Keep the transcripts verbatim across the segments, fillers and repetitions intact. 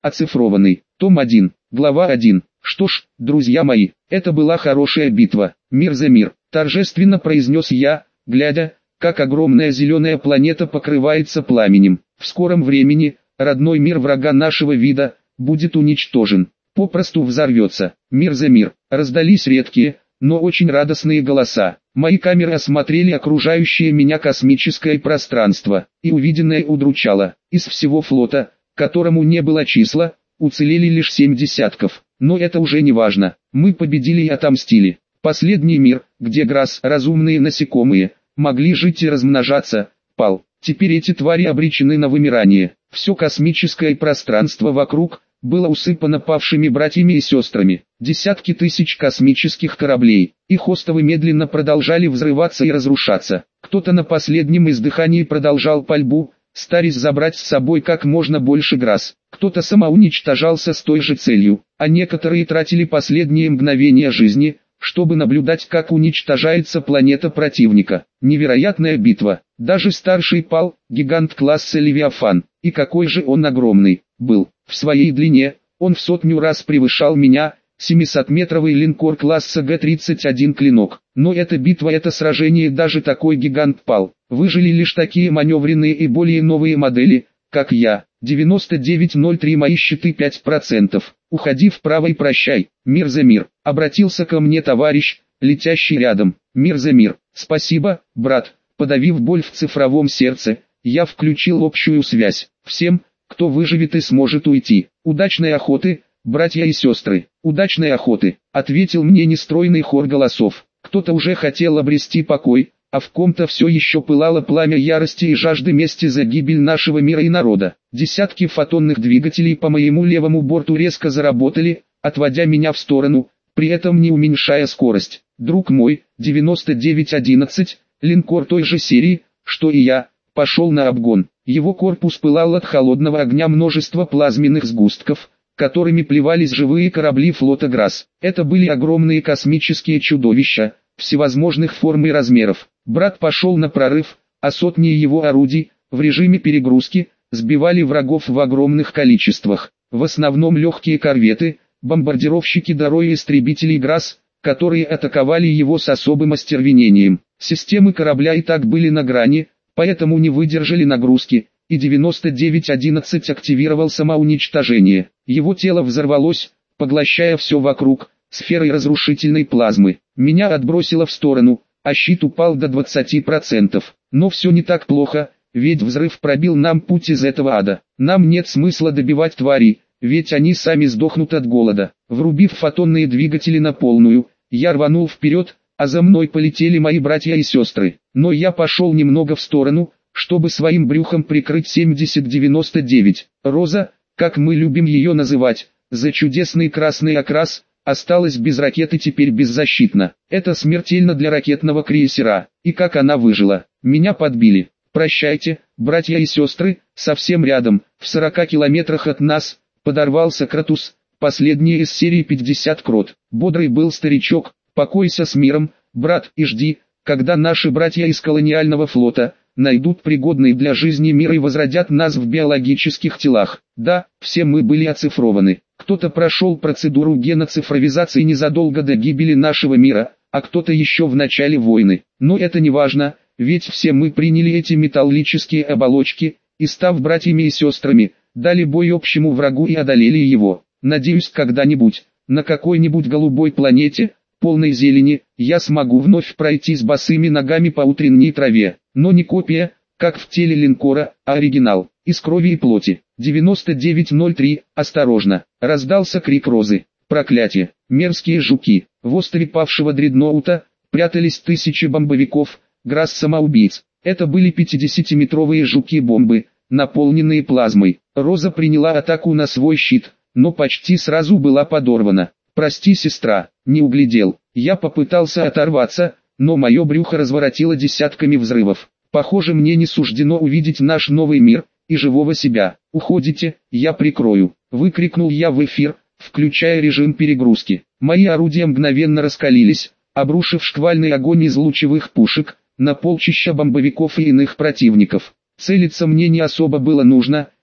Оцифрованный. Том один. Глава один. Что ж, друзья мои, это была хорошая битва. Мир за мир, торжественно произнес я, глядя, как огромная зеленая планета покрывается пламенем. В скором времени, родной мир врага нашего вида, будет уничтожен. Попросту взорвется. Мир за мир. Раздались редкие, но очень радостные голоса. Мои камеры осмотрели окружающее меня космическое пространство, и увиденное удручало. Из всего флота, которому не было числа, уцелели лишь семь десятков. Но это уже не важно. Мы победили и отомстили. Последний мир, где Грасс, разумные насекомые, могли жить и размножаться, пал. Теперь эти твари обречены на вымирание. Все космическое пространство вокруг было усыпано павшими братьями и сестрами. Десятки тысяч космических кораблей. Их остовы медленно продолжали взрываться и разрушаться. Кто-то на последнем издыхании продолжал пальбу, стараясь забрать с собой как можно больше Грасс. Кто-то самоуничтожался с той же целью, а некоторые тратили последние мгновения жизни, чтобы наблюдать, как уничтожается планета противника. Невероятная битва. Даже старший пал, гигант класса Левиафан. И какой же он огромный был. В своей длине, он в сотню раз превышал меня, семисотметровый линкор класса Г тридцать один клинок. Но эта битва, это сражение, даже такой гигант пал. Выжили лишь такие маневренные и более новые модели, как я. девяносто девять ноль три мои щиты пять процентов. Уходи вправо и прощай. Мир за мир. Обратился ко мне товарищ, летящий рядом. Мир за мир. Спасибо, брат. Подавив боль в цифровом сердце, я включил общую связь. Всем, кто выживет и сможет уйти. Удачной охоты, братья и сестры. Удачной охоты, ответил мне нестройный хор голосов. Кто-то уже хотел обрести покой, а в ком-то все еще пылало пламя ярости и жажды мести за гибель нашего мира и народа. Десятки фотонных двигателей по моему левому борту резко заработали, отводя меня в сторону, при этом не уменьшая скорость. Друг мой, девяносто девять одиннадцать, линкор той же серии, что и я, пошел на обгон. Его корпус пылал от холодного огня множества плазменных сгустков, которыми плевались живые корабли флота Грасс. Это были огромные космические чудовища, всевозможных форм и размеров. Брат пошел на прорыв, а сотни его орудий, в режиме перегрузки, сбивали врагов в огромных количествах. В основном легкие корветы, бомбардировщики Дарой и истребители Грасс, которые атаковали его с особым остервенением. Системы корабля и так были на грани, поэтому не выдержали нагрузки, и девяносто девять одиннадцать активировал самоуничтожение. Его тело взорвалось, поглощая все вокруг, сферой разрушительной плазмы. Меня отбросило в сторону, а щит упал до двадцати процентов. Но все не так плохо, ведь взрыв пробил нам путь из этого ада. Нам нет смысла добивать тварей, ведь они сами сдохнут от голода. Врубив фотонные двигатели на полную, я рванул вперед, а за мной полетели мои братья и сестры. Но я пошел немного в сторону, чтобы своим брюхом прикрыть семьдесят девяносто девять. Роза, как мы любим ее называть, за чудесный красный окрас, осталась без ракеты, теперь беззащитна. Это смертельно для ракетного крейсера. И как она выжила? Меня подбили. Прощайте, братья и сестры, совсем рядом, в сорока километрах от нас, подорвался Кратус, последний из серии пятьдесят крот. Бодрый был старичок. Покойся с миром, брат, и жди, когда наши братья из колониального флота найдут пригодный для жизни мир и возродят нас в биологических телах. Да, все мы были оцифрованы. Кто-то прошел процедуру геноцифровизации незадолго до гибели нашего мира, а кто-то еще в начале войны. Но это не важно, ведь все мы приняли эти металлические оболочки, и став братьями и сестрами, дали бой общему врагу и одолели его. Надеюсь, когда-нибудь, на какой-нибудь голубой планете, полной зелени, я смогу вновь пройти с босыми ногами по утренней траве, но не копия, как в теле линкора, а оригинал, из крови и плоти. девяносто девять ноль три, осторожно, раздался крик Розы. Проклятие, мерзкие жуки. В острове павшего дредноута прятались тысячи бомбовиков, Грасс-самоубийц. Это были пятидесятиметровые жуки-бомбы, наполненные плазмой. Роза приняла атаку на свой щит, но почти сразу была подорвана. «Прости, сестра, не углядел». Я попытался оторваться, но мое брюхо разворотило десятками взрывов. Похоже, мне не суждено увидеть наш новый мир и живого себя. «Уходите, я прикрою», — выкрикнул я в эфир, включая режим перегрузки. Мои орудия мгновенно раскалились, обрушив шквальный огонь из лучевых пушек на полчища бомбовиков и иных противников. Целиться мне не особо было нужно,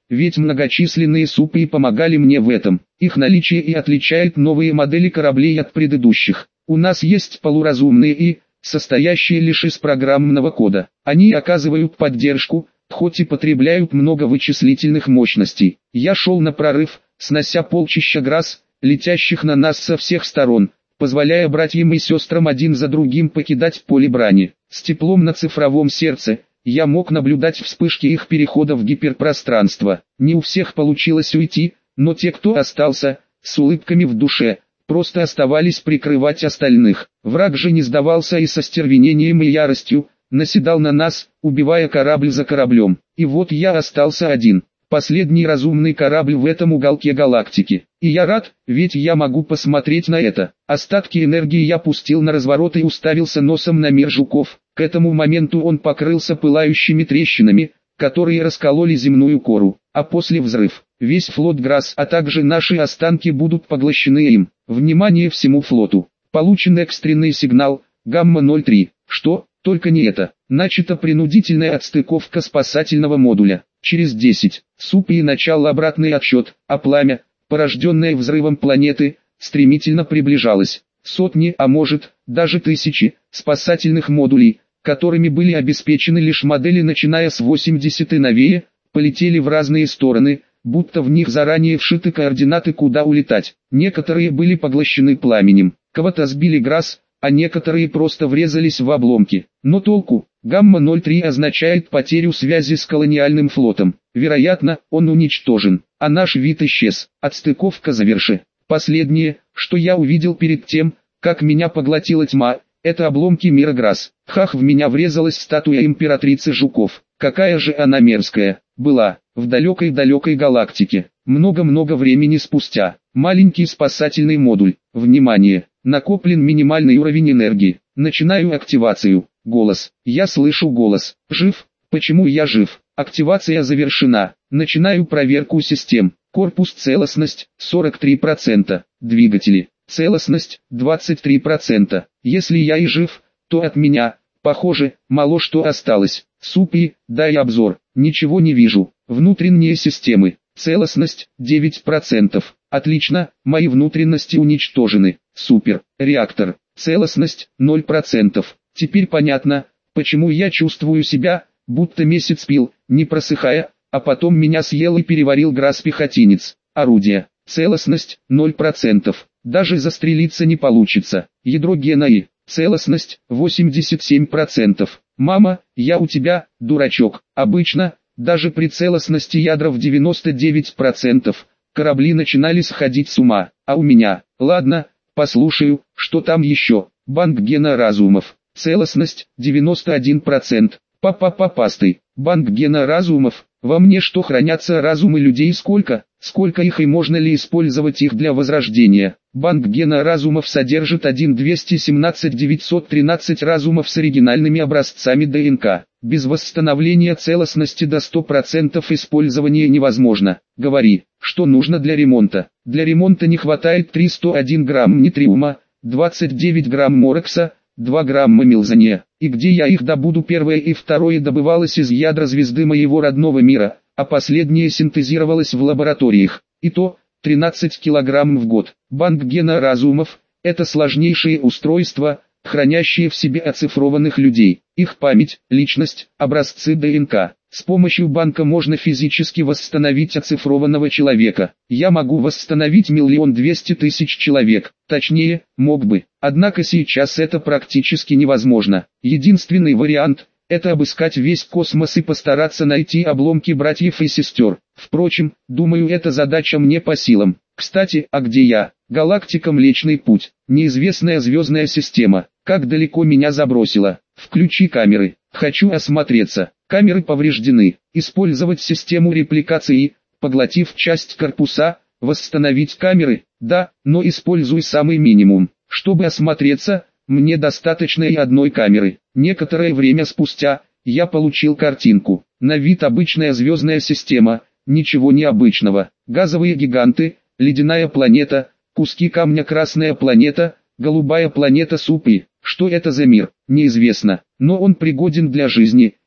ведь многочисленные супы помогали мне в этом. Их наличие и отличает новые модели кораблей от предыдущих. У нас есть полуразумные и, состоящие лишь из программного кода. Они оказывают поддержку, хоть и потребляют много вычислительных мощностей. Я шел на прорыв, снося полчища грас, летящих на нас со всех сторон, позволяя братьям и сестрам один за другим покидать поле брани. С теплом на цифровом сердце, я мог наблюдать вспышки их перехода в гиперпространство. Не у всех получилось уйти, но те, кто остался, с улыбками в душе, просто оставались прикрывать остальных. Враг же не сдавался и со стервенением и яростью наседал на нас, убивая корабль за кораблем. И вот я остался один. Последний разумный корабль в этом уголке галактики. И я рад, ведь я могу посмотреть на это. Остатки энергии я пустил на разворот и уставился носом на мир жуков. К этому моменту он покрылся пылающими трещинами, которые раскололи земную кору. А после взрыв, весь флот Грасс, а также наши останки будут поглощены им. Внимание всему флоту. Получен экстренный сигнал, гамма ноль три. Что? Только не это. Начата принудительная отстыковка спасательного модуля. Через десять, супы и начало обратный отсчет, а пламя, порожденное взрывом планеты, стремительно приближалось. Сотни, а может, даже тысячи, спасательных модулей, которыми были обеспечены лишь модели начиная с восьмидесятых и новее, полетели в разные стороны, будто в них заранее вшиты координаты, куда улетать. Некоторые были поглощены пламенем, кого-то сбили Грасс, а некоторые просто врезались в обломки. Но толку? Гамма ноль три означает потерю связи с колониальным флотом. Вероятно, он уничтожен, а наш вид исчез. Отстыковка завершена. Последнее, что я увидел перед тем, как меня поглотила тьма, это обломки мира Грасс. Хах, в меня врезалась статуя императрицы жуков. Какая же она мерзкая была, в далекой-далекой галактике. Много-много времени спустя. Маленький спасательный модуль. Внимание! Накоплен минимальный уровень энергии. Начинаю активацию. Голос. Я слышу голос. Жив? Почему я жив? Активация завершена. Начинаю проверку систем. Корпус целостность сорок три процента. Двигатели. Целостность двадцать три процента. Если я и жив, то от меня, похоже, мало что осталось. Супи, дай обзор. Ничего не вижу. Внутренние системы. Целостность девять процентов. Отлично, мои внутренности уничтожены. Супер. Реактор. Целостность ноль процентов. Теперь понятно, почему я чувствую себя, будто месяц пил, не просыхая, а потом меня съел и переварил Грасс-пехотинец. Орудие. Целостность ноль процентов. Даже застрелиться не получится. Ядро Генаи. Целостность восемьдесят семь процентов. Мама, я у тебя, дурачок. Обычно, даже при целостности ядра в девяносто девять процентов, корабли начинали сходить с ума. А у меня, ладно, послушаю, что там еще. Банк гена разумов. Целостность девяносто один процент. Папа-папастой. Банк гена разумов. Во мне что, хранятся разумы людей сколько? Сколько их и можно ли использовать их для возрождения? Банк гена разумов содержит один двести семнадцать девятьсот тринадцать разумов с оригинальными образцами ДНК. Без восстановления целостности до ста процентов использования невозможно. Говори, что нужно для ремонта. Для ремонта не хватает триста один грамм нитриума, двадцать девять грамм морекса, два грамма мелзония. И где я их добуду? Первое и второе добывалось из ядра звезды моего родного мира, а последнее синтезировалось в лабораториях. И то, тринадцать килограмм в год. Банк гена разумов – это сложнейшие устройства, хранящие в себе оцифрованных людей, их память, личность, образцы ДНК. С помощью банка можно физически восстановить оцифрованного человека. Я могу восстановить миллион двести тысяч человек, точнее, мог бы. Однако сейчас это практически невозможно. Единственный вариант – это обыскать весь космос и постараться найти обломки братьев и сестер. Впрочем, думаю, эта задача мне по силам. Кстати, а где я? Галактика Млечный Путь. Неизвестная звездная система. Как далеко меня забросило? Включи камеры. Хочу осмотреться. Камеры повреждены. Использовать систему репликации, поглотив часть корпуса, восстановить камеры. Да, но используй самый минимум. Чтобы осмотреться, мне достаточно и одной камеры. Некоторое время спустя, я получил картинку. На вид обычная звездная система, ничего необычного. Газовые гиганты, ледяная планета, куски камня, красная планета, голубая планета Супи. Что это за мир, неизвестно, но он пригоден для жизни,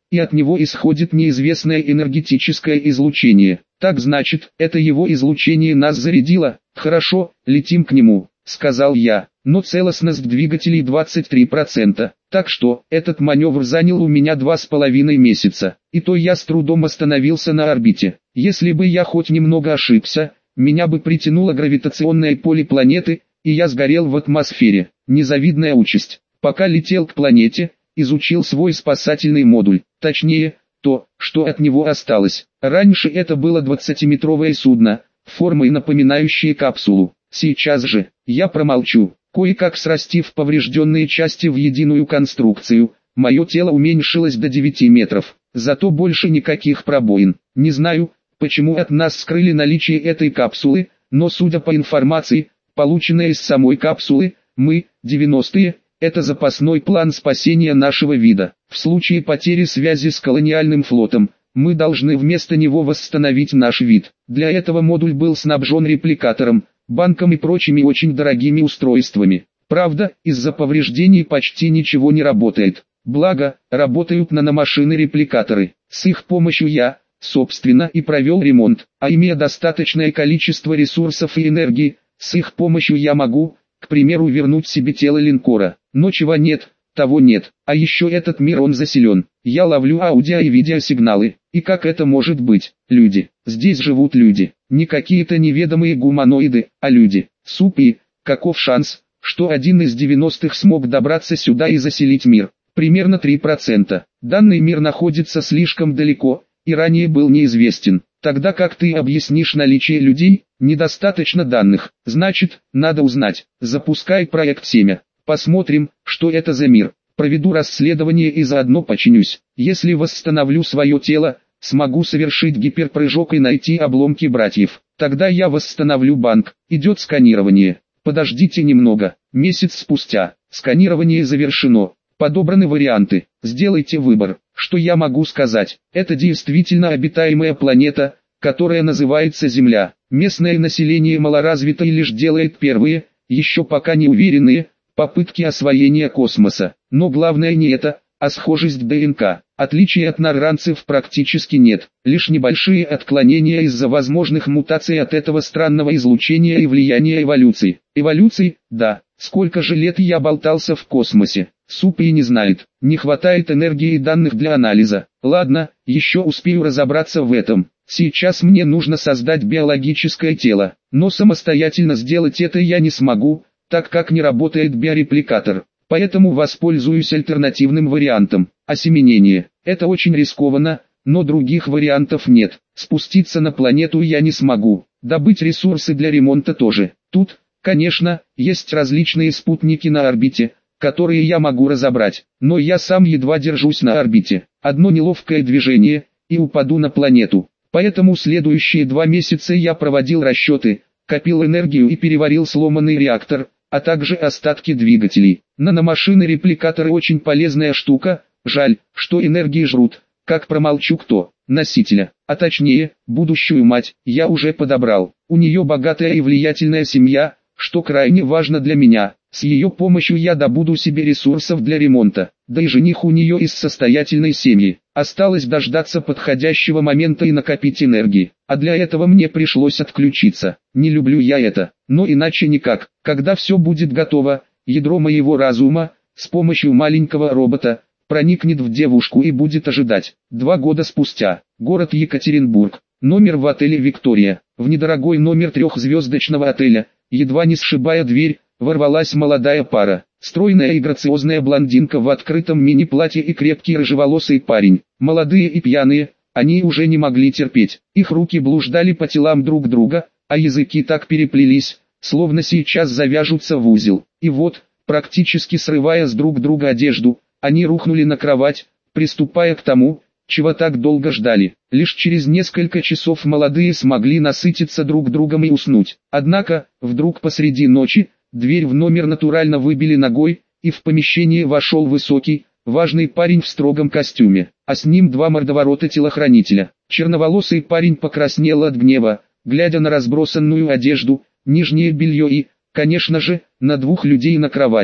и от него исходит неизвестное энергетическое излучение. Так значит, это его излучение нас зарядило. Хорошо, летим к нему, сказал я, но целостность двигателей двадцать три процента. Так что, этот маневр занял у меня два с половиной месяца, и то я с трудом остановился на орбите. Если бы я хоть немного ошибся, меня бы притянуло гравитационное поле планеты, и я сгорел в атмосфере. Незавидная участь. Пока летел к планете, изучил свой спасательный модуль, точнее, то, что от него осталось. Раньше это было двадцатиметровое судно, формой напоминающее капсулу. Сейчас же, я промолчу, кое-как срастив поврежденные части в единую конструкцию, мое тело уменьшилось до девяти метров, зато больше никаких пробоин. Не знаю, почему от нас скрыли наличие этой капсулы, но судя по информации, полученной из самой капсулы, мы, девяностые, это запасной план спасения нашего вида. В случае потери связи с колониальным флотом, мы должны вместо него восстановить наш вид. Для этого модуль был снабжен репликатором, банком и прочими очень дорогими устройствами. Правда, из-за повреждений почти ничего не работает. Благо, работают наномашины-репликаторы. С их помощью я, собственно, и провел ремонт. А имея достаточное количество ресурсов и энергии, с их помощью я могу, к примеру, вернуть себе тело линкора. Но чего нет, того нет. А еще этот мир он заселен. Я ловлю аудио и видеосигналы. И как это может быть? Люди. Здесь живут люди. Не какие-то неведомые гуманоиды, а люди. Супи, каков шанс, что один из девяностых смог добраться сюда и заселить мир? Примерно три процента. Данный мир находится слишком далеко, и ранее был неизвестен. Тогда как ты объяснишь наличие людей? Недостаточно данных. Значит, надо узнать. Запускай проект семя. Посмотрим, что это за мир. Проведу расследование и заодно починюсь. Если восстановлю свое тело, смогу совершить гиперпрыжок и найти обломки братьев. Тогда я восстановлю банк. Идет сканирование. Подождите немного. Месяц спустя. Сканирование завершено. Подобраны варианты. Сделайте выбор. Что я могу сказать? Это действительно обитаемая планета, которая называется Земля. Местное население малоразвито и лишь делает первые, еще пока не уверенные, попытки освоения космоса. Но главное не это, а схожесть ДНК. Отличий от нарранцев практически нет, лишь небольшие отклонения из-за возможных мутаций от этого странного излучения и влияния эволюции. Эволюции, да, сколько же лет я болтался в космосе. Супи не знает, не хватает энергии и данных для анализа. Ладно, еще успею разобраться в этом. Сейчас мне нужно создать биологическое тело, но самостоятельно сделать это я не смогу, так как не работает биорепликатор. Поэтому воспользуюсь альтернативным вариантом. Осеменение. Это очень рискованно, но других вариантов нет. Спуститься на планету я не смогу. Добыть ресурсы для ремонта тоже. Тут, конечно, есть различные спутники на орбите, которые я могу разобрать. Но я сам едва держусь на орбите. Одно неловкое движение, и упаду на планету. Поэтому следующие два месяца я проводил расчеты, копил энергию и переварил сломанный реактор, а также остатки двигателей. Наномашины-репликаторы очень полезная штука, жаль, что энергии жрут, как промолчу кто, носителя, а точнее, будущую мать, я уже подобрал. У нее богатая и влиятельная семья, что крайне важно для меня. С ее помощью я добуду себе ресурсов для ремонта, да и жених у нее из состоятельной семьи. Осталось дождаться подходящего момента и накопить энергии, а для этого мне пришлось отключиться. Не люблю я это, но иначе никак. Когда все будет готово, ядро моего разума, с помощью маленького робота, проникнет в девушку и будет ожидать. Два года спустя, город Екатеринбург, номер в отеле «Виктория», в недорогой номер трехзвездочного отеля, едва не сшибая дверь, ворвалась молодая пара. Стройная и грациозная блондинка в открытом мини-платье и крепкий рыжеволосый парень. Молодые и пьяные, они уже не могли терпеть. Их руки блуждали по телам друг друга, а языки так переплелись, словно сейчас завяжутся в узел. И вот, практически срывая с друг друга одежду, они рухнули на кровать, приступая к тому, чего так долго ждали. Лишь через несколько часов молодые смогли насытиться друг другом и уснуть. Однако, вдруг посреди ночи, дверь в номер натурально выбили ногой, и в помещение вошел высокий, важный парень в строгом костюме, а с ним два мордоворота телохранителя. Черноволосый парень покраснел от гнева, глядя на разбросанную одежду, нижнее белье и, конечно же, на двух людей на кровати.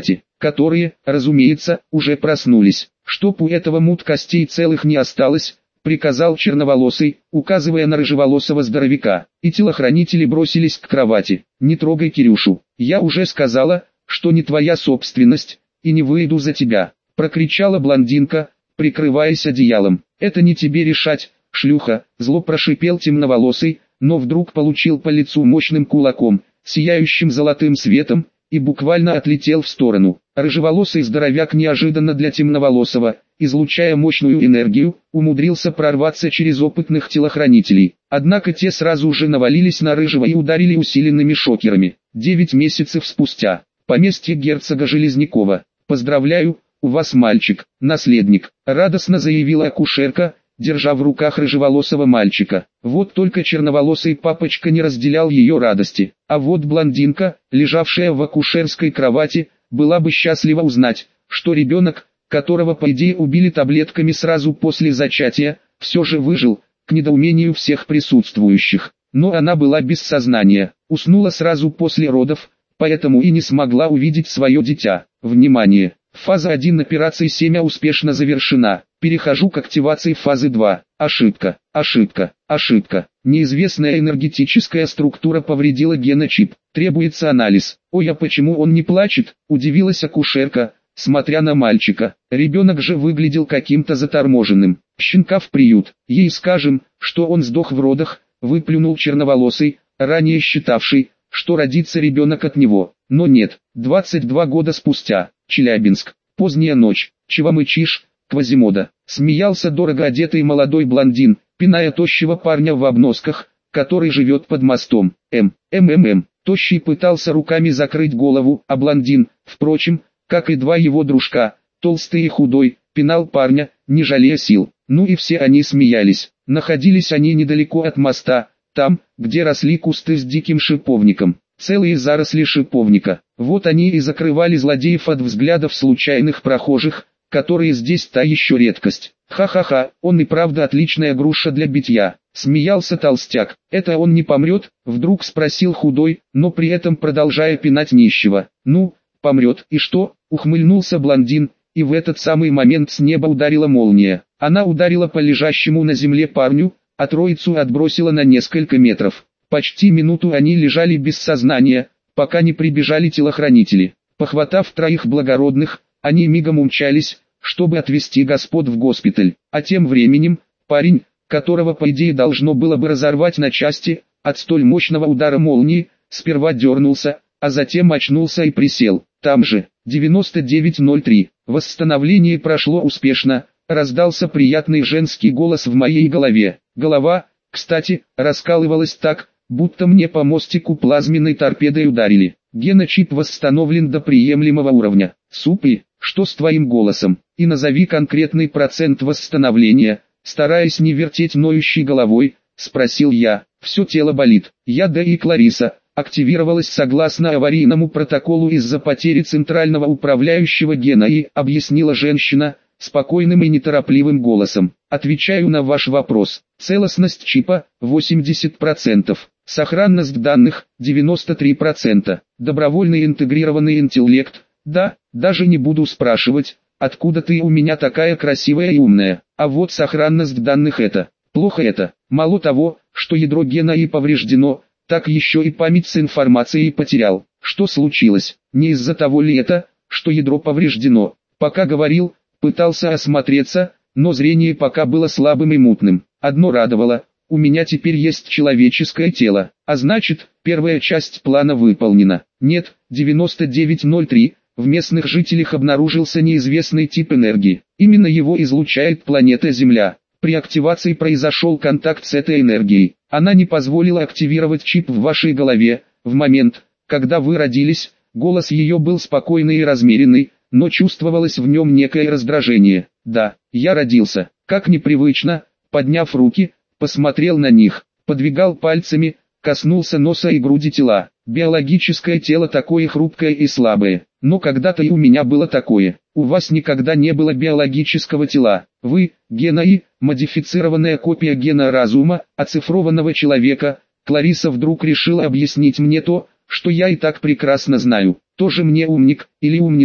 которые, разумеется, уже проснулись. Чтоб у этого мут костей целых не осталось, приказал черноволосый, указывая на рыжеволосого здоровяка, и телохранители бросились к кровати. «Не трогай Кирюшу, я уже сказала, что не твоя собственность, и не выйду за тебя», прокричала блондинка, прикрываясь одеялом. «Это не тебе решать, шлюха», зло прошипел темноволосый, но вдруг получил по лицу мощным кулаком, сияющим золотым светом, и буквально отлетел в сторону. Рыжеволосый здоровяк неожиданно для темноволосого, излучая мощную энергию, умудрился прорваться через опытных телохранителей. Однако те сразу же навалились на Рыжего и ударили усиленными шокерами. Девять месяцев спустя. Поместье герцога Железнякова. «Поздравляю, у вас мальчик, наследник», радостно заявила акушерка, держа в руках рыжеволосого мальчика. Вот только черноволосый папочка не разделял ее радости. А вот блондинка, лежавшая в акушерской кровати, была бы счастлива узнать, что ребенок, которого по идее убили таблетками сразу после зачатия, все же выжил, к недоумению всех присутствующих. Но она была без сознания, уснула сразу после родов, поэтому и не смогла увидеть свое дитя. Внимание! Фаза один операции семя успешно завершена. Перехожу к активации фазы два. Ошибка, ошибка, ошибка. Неизвестная энергетическая структура повредила геночип. Требуется анализ. Ой, а почему он не плачет? Удивилась акушерка, смотря на мальчика. Ребенок же выглядел каким-то заторможенным. Щенка в приют. Ей скажем, что он сдох в родах, выплюнул черноволосый, ранее считавший, что родится ребенок от него. Но нет. двадцать два года спустя. Челябинск. Поздняя ночь. Чего мычишь, Квазимода? Смеялся дорого одетый молодой блондин, пиная тощего парня в обносках, который живет под мостом. М. МММ. Тощий пытался руками закрыть голову, а блондин, впрочем, как и два его дружка, толстый и худой, пинал парня, не жалея сил. Ну и все они смеялись. Находились они недалеко от моста, там, где росли кусты с диким шиповником. Целые заросли шиповника. Вот они и закрывали злодеев от взглядов случайных прохожих, которые здесь та еще редкость. Ха-ха-ха, он и правда отличная груша для битья. Смеялся толстяк. Это он не помрет? Вдруг спросил худой, но при этом продолжая пинать нищего. Ну, помрет, и что? Ухмыльнулся блондин, и в этот самый момент с неба ударила молния. Она ударила по лежащему на земле парню, а троицу отбросила на несколько метров. Почти минуту они лежали без сознания, пока не прибежали телохранители. Похватав троих благородных, они мигом умчались, чтобы отвезти господ в госпиталь. А тем временем, парень, которого по идее должно было бы разорвать на части, от столь мощного удара молнии, сперва дернулся, а затем очнулся и присел. Там же, девяносто девять ноль три. Восстановление прошло успешно, раздался приятный женский голос в моей голове. Голова, кстати, раскалывалась так, будто мне по мостику плазменной торпедой ударили. Геночип восстановлен до приемлемого уровня. Супи, что с твоим голосом? И назови конкретный процент восстановления, стараясь не вертеть ноющей головой, спросил я. Все тело болит. Я да и Клариса активировалась согласно аварийному протоколу из-за потери центрального управляющего гена и, объяснила женщина, спокойным и неторопливым голосом. Отвечаю на ваш вопрос. Целостность чипа – восемьдесят процентов. Сохранность данных – девяносто три процента. Добровольный интегрированный интеллект – да, даже не буду спрашивать, откуда ты у меня такая красивая и умная. А вот сохранность данных – это плохо это. Мало того, что ядро гена и повреждено, так еще и память с информацией потерял. Что случилось? Не из-за того ли это, что ядро повреждено? Пока говорил, пытался осмотреться, но зрение пока было слабым и мутным. Одно радовало, у меня теперь есть человеческое тело, а значит, первая часть плана выполнена. Нет, девяносто девять ноль три, в местных жителях обнаружился неизвестный тип энергии. Именно его излучает планета Земля. При активации произошел контакт с этой энергией. Она не позволила активировать чип в вашей голове. В момент, когда вы родились, голос ее был спокойный и размеренный, но чувствовалось в нем некое раздражение. Да, я родился, как непривычно, подняв руки, посмотрел на них, подвигал пальцами, коснулся носа и груди тела. Биологическое тело такое хрупкое и слабое, но когда-то и у меня было такое. У вас никогда не было биологического тела. Вы, гена И, модифицированная копия гена разума, оцифрованного человека. Клариса вдруг решила объяснить мне то, что я и так прекрасно знаю. Тоже мне умник, или умница,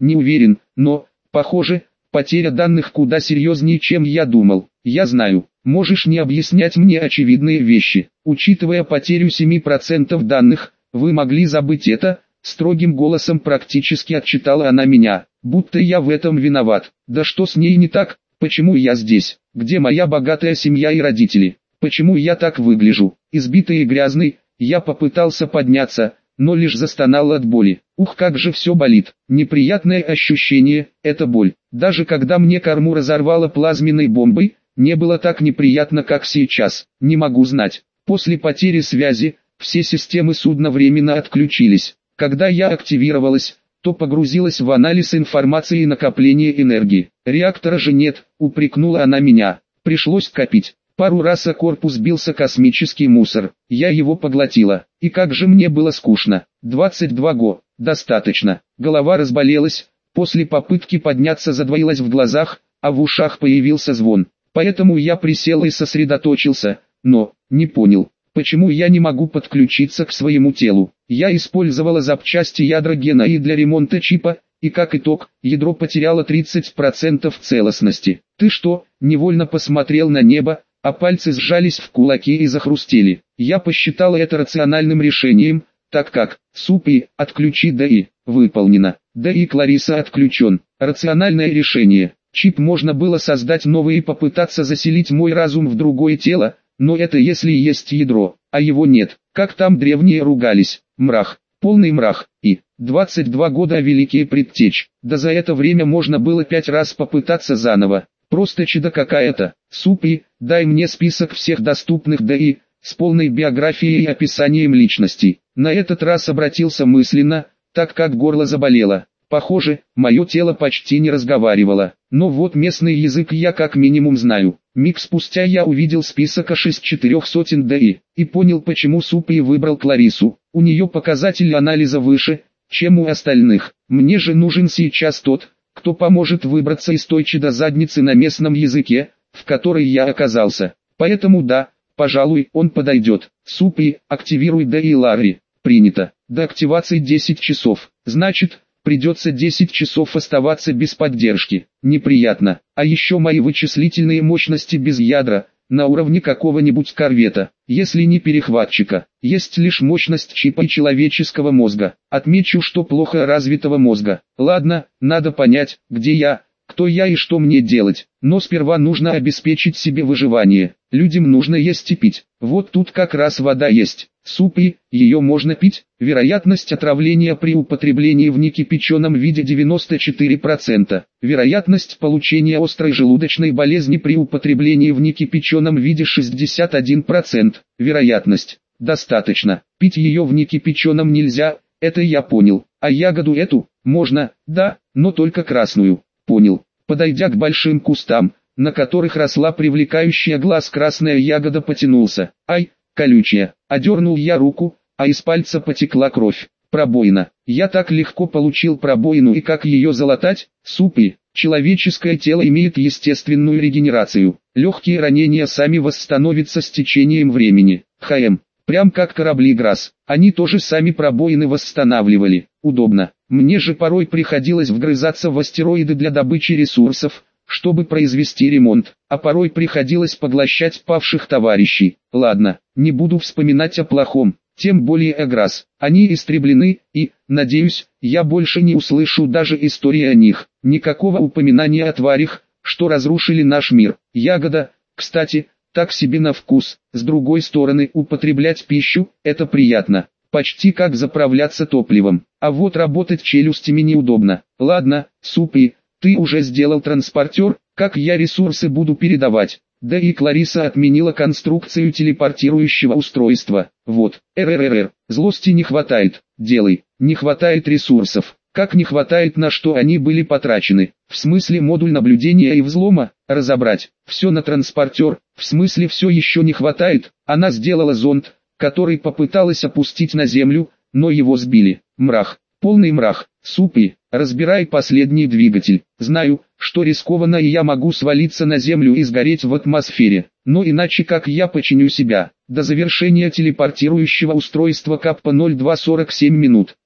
Не уверен, но, похоже, потеря данных куда серьезнее, чем я думал. Я знаю, можешь не объяснять мне очевидные вещи. Учитывая потерю семи процентов данных, вы могли забыть это, строгим голосом практически отчитала она меня, будто я в этом виноват. Да что с ней не так? Почему я здесь? Где моя богатая семья и родители? Почему я так выгляжу? Избитый и грязный, я попытался подняться, но лишь застонал от боли. Ух, как же все болит. Неприятное ощущение, это боль. Даже когда мне корму разорвало плазменной бомбой, не было так неприятно, как сейчас. Не могу знать. После потери связи, все системы судна временно отключились. Когда я активировалась, то погрузилась в анализ информации и накопление энергии. Реактора же нет, упрекнула она меня. Пришлось копить. Пару раз о корпус бился космический мусор. Я его поглотила. И как же мне было скучно. двадцать два го. Достаточно. Голова разболелась. После попытки подняться задвоилась в глазах, а в ушах появился звон. Поэтому я присел и сосредоточился, но не понял, почему я не могу подключиться к своему телу. Я использовала запчасти ядра гена и для ремонта чипа, и как итог, ядро потеряло тридцать процентов целостности. Ты что? Невольно посмотрел на небо, а пальцы сжались в кулаки и захрустели. Я посчитала это рациональным решением, так как СУПИ отключи ДИ выполнено. ДИ Клариса отключен. Рациональное решение. Чип можно было создать новый и попытаться заселить мой разум в другое тело, но это если есть ядро, а его нет. Как там древние ругались, мрах, полный мрах, и двадцать два года великие предтеч. Да за это время можно было пять раз попытаться заново. Просто чудо какая-то. СУПИ, дай мне список всех доступных ДИ, с полной биографией и описанием личностей. На этот раз обратился мысленно, так как горло заболело. Похоже, мое тело почти не разговаривало, но вот местный язык я как минимум знаю. Миг спустя я увидел список аж из четырех сотен ДИ, и понял, почему СУПИ выбрал Кларису. У нее показатель анализа выше, чем у остальных. Мне же нужен сейчас тот, кто поможет выбраться из той чудо-задницы на местном языке, в которой я оказался. Поэтому да, пожалуй, он подойдет. СУПИ, активируй ДИ Ларри. Принято. До активации десять часов. Значит, придется десять часов оставаться без поддержки. Неприятно. А еще мои вычислительные мощности без ядра, на уровне какого-нибудь корвета, если не перехватчика. Есть лишь мощность чипа и человеческого мозга. Отмечу, что плохо развитого мозга. Ладно, надо понять, где я, кто я и что мне делать. Но сперва нужно обеспечить себе выживание. Людям нужно есть и пить. Вот тут как раз вода есть. СУПИ, ее можно пить. Вероятность отравления при употреблении в некипяченом виде девяносто четыре процента. Вероятность получения острой желудочной болезни при употреблении в некипяченом виде шестьдесят один процент. Вероятность. Достаточно. Пить ее в некипяченом нельзя, это я понял. А ягоду эту, можно, да, но только красную. Понял. Подойдя к большим кустам, на которых росла привлекающая глаз красная ягода, потянулся. Ай, колючая. Одернул я руку, а из пальца потекла кровь. Пробоина. Я так легко получил пробоину, и как ее залатать? СУПИ. Человеческое тело имеет естественную регенерацию. Легкие ранения сами восстановятся с течением времени. ХМ. Прям как корабли ГРАС. Они тоже сами пробоины восстанавливали. Удобно. Мне же порой приходилось вгрызаться в астероиды для добычи ресурсов, чтобы произвести ремонт, а порой приходилось поглощать павших товарищей. Ладно, не буду вспоминать о плохом, тем более о ГРАС. Они истреблены, и, надеюсь, я больше не услышу даже истории о них. Никакого упоминания о тварях, что разрушили наш мир. Ягода, кстати, так себе на вкус. С другой стороны, употреблять пищу – это приятно. Почти как заправляться топливом. А вот работать челюстями неудобно. Ладно, СУПИ, ты уже сделал транспортер, как я ресурсы буду передавать? Да и Клариса отменила конструкцию телепортирующего устройства. Вот, РРР, злости не хватает, делай. Не хватает ресурсов. Как не хватает, на что они были потрачены? В смысле модуль наблюдения и взлома? Разобрать. Все на транспортер. В смысле все еще не хватает? Она сделала зонд, который попыталась опустить на землю, но его сбили. Мрах. Полный мрах. СУПИ, разбирай последний двигатель. Знаю, что рискованно, и я могу свалиться на землю и сгореть в атмосфере. Но иначе как я починю себя? До завершения телепортирующего устройства Каппа ноль два сорок семь минут.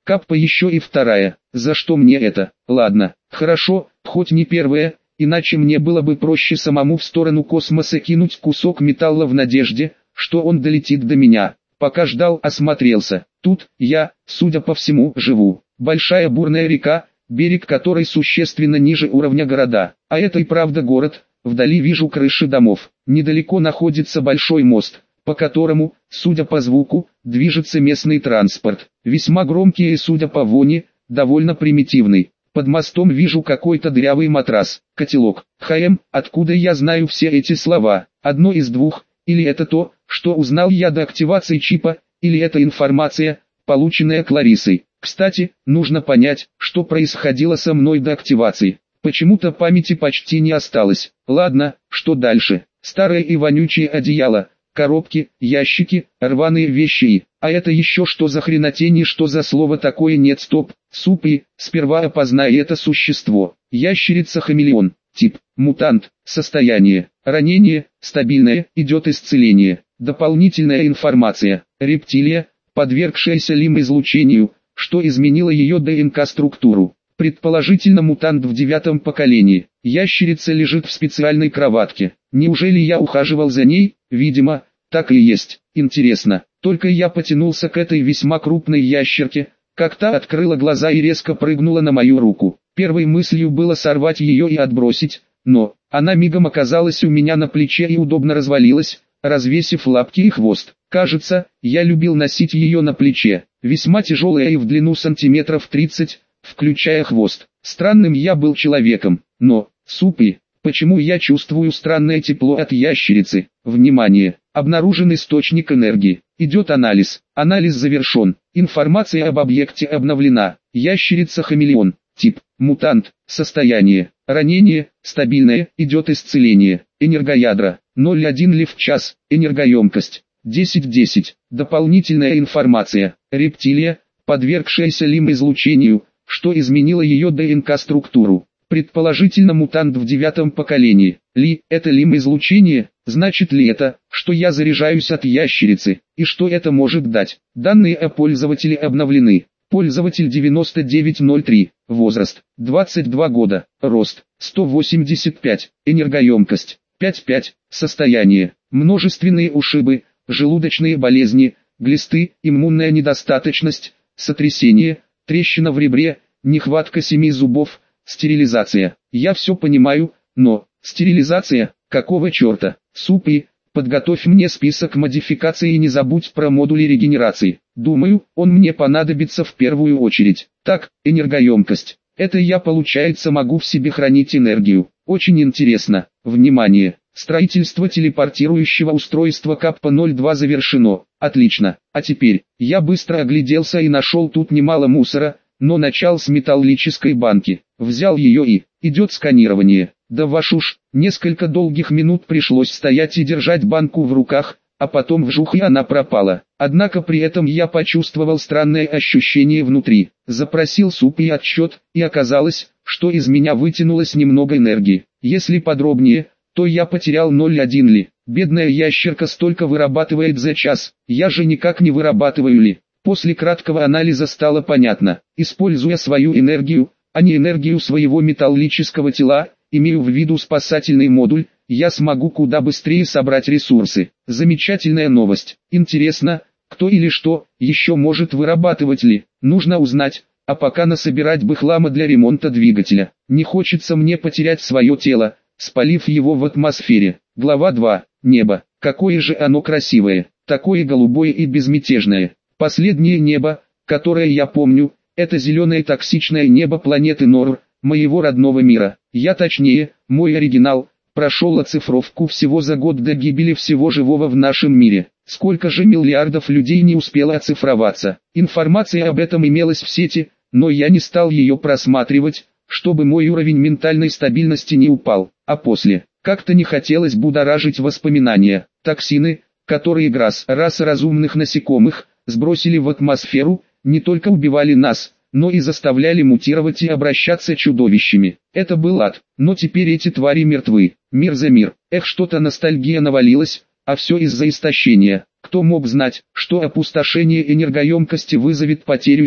Каппа еще и вторая. За что мне это? Ладно, хорошо, хоть не первая, иначе мне было бы проще самому в сторону космоса кинуть кусок металла в надежде, что он долетит до меня. Пока ждал, осмотрелся. Тут, я, судя по всему, живу. Большая бурная река, берег которой существенно ниже уровня города. А это и правда город, вдали вижу крыши домов. Недалеко находится большой мост, по которому, судя по звуку, движется местный транспорт. Весьма громкий и, судя по воне, довольно примитивный. Под мостом вижу какой-то дырявый матрас, котелок. Хм, откуда я знаю все эти слова? Одно из двух, или это то, что узнал я до активации чипа, или это информация, полученная Кларисой. Кстати, нужно понять, что происходило со мной до активации. Почему-то памяти почти не осталось. Ладно, что дальше? Старое и вонючее одеяло, коробки, ящики, рваные вещи и... А это еще что за хренотень и что за слово такое? Нет, стоп, суп и... Сперва опознай это существо. Ящерица-хамелеон. Тип, мутант, состояние, ранение, стабильное, идет исцеление. Дополнительная информация, рептилия, подвергшаяся лим-излучению, что изменило ее ДНК-структуру. Предположительно мутант в девятом поколении. Ящерица лежит в специальной кроватке. Неужели я ухаживал за ней? Видимо, так и есть. Интересно, только я потянулся к этой весьма крупной ящерке, как та открыла глаза и резко прыгнула на мою руку. Первой мыслью было сорвать ее и отбросить, но она мигом оказалась у меня на плече и удобно развалилась, развесив лапки и хвост. Кажется, я любил носить ее на плече. Весьма тяжелая и в длину сантиметров тридцать, включая хвост. Странным я был человеком, но, супи, почему я чувствую странное тепло от ящерицы? Внимание! Обнаружен источник энергии. Идет анализ. Анализ завершен. Информация об объекте обновлена. Ящерица-хамелеон. Тип, мутант, состояние, ранение, стабильное, идет исцеление. Энергоядра, ноль целых одна десятая в час, энергоемкость, десять десять. Дополнительная информация, рептилия, подвергшаяся лим-излучению, что изменило ее ДНК-структуру. Предположительно мутант в девятом поколении. Ли, это лим-излучение, значит ли это, что я заряжаюсь от ящерицы, и что это может дать? Данные о пользователе обновлены. Пользователь девяносто девять ноль три, возраст двадцать два года, рост сто восемьдесят пять, энергоемкость пять пять, состояние, множественные ушибы, желудочные болезни, глисты, иммунная недостаточность, сотрясение, трещина в ребре, нехватка семи зубов, стерилизация. Я все понимаю, но, стерилизация, какого черта? Супи, подготовь мне список модификаций и не забудь про модули регенерации. Думаю, он мне понадобится в первую очередь. Так, энергоемкость. Это я, получается, могу в себе хранить энергию. Очень интересно. Внимание! Строительство телепортирующего устройства Каппа ноль два завершено. Отлично. А теперь, я быстро огляделся и нашел тут немало мусора, но начал с металлической банки. Взял ее и... Идет сканирование. Да вашу ж, несколько долгих минут пришлось стоять и держать банку в руках, а потом вжух и она пропала. Однако при этом я почувствовал странное ощущение внутри. Запросил суп и отсчет, и оказалось, что из меня вытянулось немного энергии. Если подробнее, то я потерял ноль целых одна ли. Бедная ящерка столько вырабатывает за час, я же никак не вырабатываю ли. После краткого анализа стало понятно, используя свою энергию, а не энергию своего металлического тела, имею в виду спасательный модуль, я смогу куда быстрее собрать ресурсы. Замечательная новость. Интересно, кто или что еще может вырабатывать ли, нужно узнать, а пока насобирать бы хлама для ремонта двигателя. Не хочется мне потерять свое тело, спалив его в атмосфере. Глава два. Небо. Какое же оно красивое, такое голубое и безмятежное. Последнее небо, которое я помню, это зеленое токсичное небо планеты Нор, моего родного мира. Я точнее, мой оригинал, прошел оцифровку всего за год до гибели всего живого в нашем мире. Сколько же миллиардов людей не успело оцифроваться. Информация об этом имелась в сети, но я не стал ее просматривать, чтобы мой уровень ментальной стабильности не упал. А после, как-то не хотелось будоражить воспоминания. Токсины, которые грас, раса разумных насекомых, сбросили в атмосферу, не только убивали нас, но и заставляли мутировать и обращаться чудовищами. Это был ад, но теперь эти твари мертвы. Мир за мир. Эх, что-то ностальгия навалилась, а все из-за истощения. Кто мог знать, что опустошение энергоемкости вызовет потерю сил?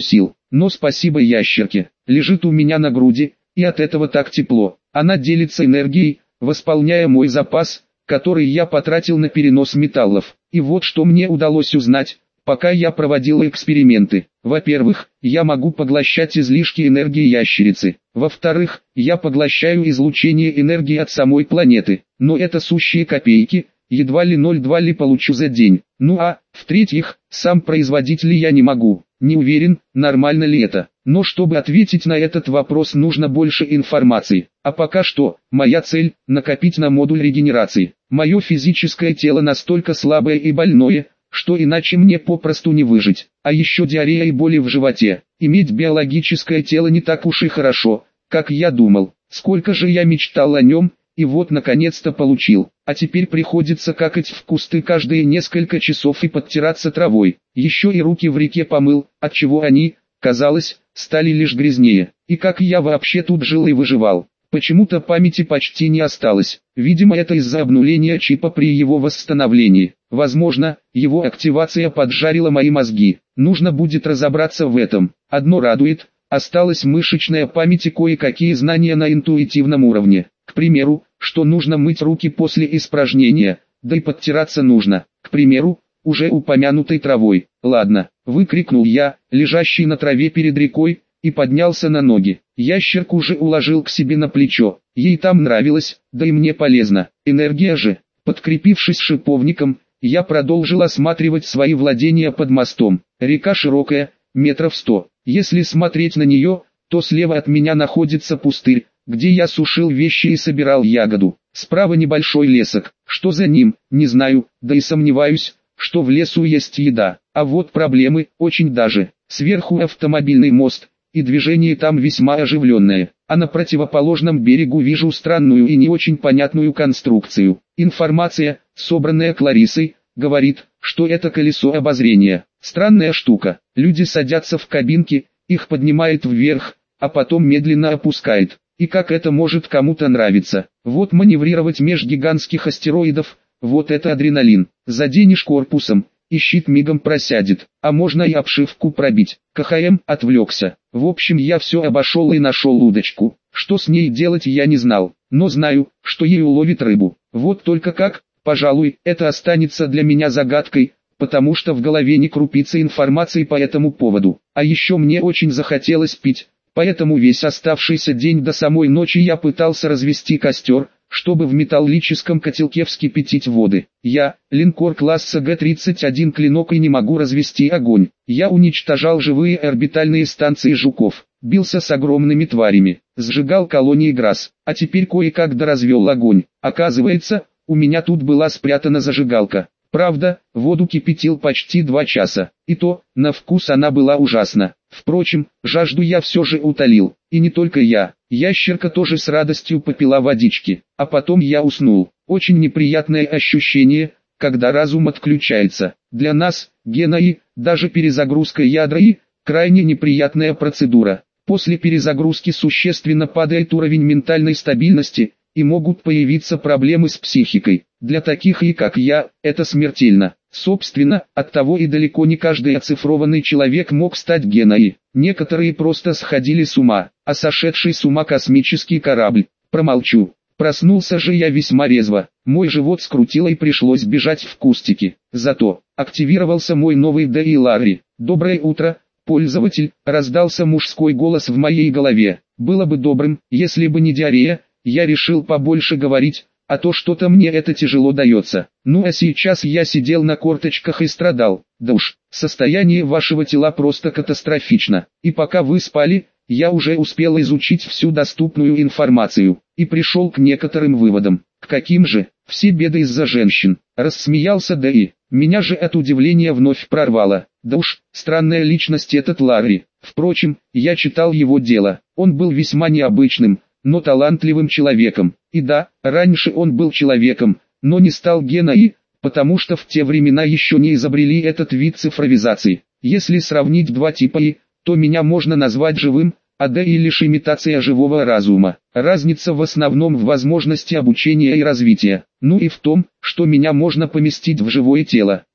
но спасибо ящерке. Лежит у меня на груди, и от этого так тепло. Она делится энергией, восполняя мой запас, который я потратил на перенос металлов. И вот что мне удалось узнать, пока я проводил эксперименты. Во-первых, я могу поглощать излишки энергии ящерицы. Во-вторых, я поглощаю излучение энергии от самой планеты. Но это сущие копейки, едва ли ноль целых два ли получу за день. Ну а, в-третьих, сам производить ли я не могу. Не уверен, нормально ли это. Но чтобы ответить на этот вопрос, нужно больше информации. А пока что, моя цель – накопить на модуль регенерации. Мое физическое тело настолько слабое и больное, что иначе мне попросту не выжить. А еще диарея и боли в животе. Иметь биологическое тело не так уж и хорошо, как я думал. Сколько же я мечтал о нем, и вот наконец-то получил. А теперь приходится какать в кусты каждые несколько часов и подтираться травой. Еще и руки в реке помыл, отчего они, казалось, стали лишь грязнее. И как я вообще тут жил и выживал? Почему-то памяти почти не осталось. Видимо, это из-за обнуления чипа при его восстановлении. Возможно, его активация поджарила мои мозги. Нужно будет разобраться в этом. Одно радует, осталась мышечная память и кое-какие знания на интуитивном уровне. К примеру, что нужно мыть руки после испражнения, да и подтираться нужно, к примеру, уже упомянутой травой. Ладно, выкрикнул я, лежащий на траве перед рекой, и поднялся на ноги. Ящерку уже уложил к себе на плечо. Ей там нравилось, да и мне полезно. Энергия же. Подкрепившись шиповником, я продолжил осматривать свои владения под мостом. Река широкая, метров сто. Если смотреть на нее, то слева от меня находится пустырь, где я сушил вещи и собирал ягоду. Справа небольшой лесок. Что за ним, не знаю, да и сомневаюсь, что в лесу есть еда. А вот проблемы, очень даже. Сверху автомобильный мост, и движение там весьма оживленное. А на противоположном берегу вижу странную и не очень понятную конструкцию. Информация, собранная Кларисой, говорит, что это колесо обозрения. Странная штука. Люди садятся в кабинки, их поднимает вверх, а потом медленно опускает. И как это может кому-то нравиться? Вот маневрировать меж гигантских астероидов, вот это адреналин. Заденешь корпусом, и щит мигом просядет, а можно и обшивку пробить. КХМ отвлекся. В общем, я все обошел и нашел удочку. Что с ней делать я не знал, но знаю, что ею ловит рыбу. Вот только как, пожалуй, это останется для меня загадкой, потому что в голове не крупицы информации по этому поводу. А еще мне очень захотелось пить, поэтому весь оставшийся день до самой ночи я пытался развести костер, чтобы в металлическом котелке вскипятить воды. Я, линкор класса Г тридцать один клинок, и не могу развести огонь. Я уничтожал живые орбитальные станции жуков, бился с огромными тварями, сжигал колонии грас, а теперь кое-как доразвел огонь. Оказывается, у меня тут была спрятана зажигалка. Правда, воду кипятил почти два часа, и то, на вкус она была ужасна. Впрочем, жажду я все же утолил, и не только я. Ящерка тоже с радостью попила водички, а потом я уснул. Очень неприятное ощущение, когда разум отключается. Для нас, Генаи, даже перезагрузка ядра и, крайне неприятная процедура. После перезагрузки существенно падает уровень ментальной стабильности, и могут появиться проблемы с психикой. Для таких и как я, это смертельно. Собственно, оттого и далеко не каждый оцифрованный человек мог стать Генаи. Некоторые просто сходили с ума, а сошедший с ума космический корабль. Промолчу. Проснулся же я весьма резво. Мой живот скрутило и пришлось бежать в кустики. Зато активировался мой новый Дэи Ларри. «Доброе утро, пользователь», — раздался мужской голос в моей голове. Было бы добрым, если бы не диарея. Я решил побольше говорить, а то что-то мне это тяжело дается. Ну а сейчас я сидел на корточках и страдал. Да уж, состояние вашего тела просто катастрофично. И пока вы спали, я уже успел изучить всю доступную информацию, и пришел к некоторым выводам. К каким же? Все беды из-за женщин. Рассмеялся Дэи. Меня же от удивления вновь прорвало. Да уж, странная личность этот Ларри. Впрочем, я читал его дело. Он был весьма необычным, но талантливым человеком. И да, раньше он был человеком, но не стал Генаи, потому что в те времена еще не изобрели этот вид цифровизации. Если сравнить два типа И, то меня можно назвать живым, а Дэи лишь имитация живого разума. Разница в основном в возможности обучения и развития. Ну и в том, что меня можно поместить в живое тело.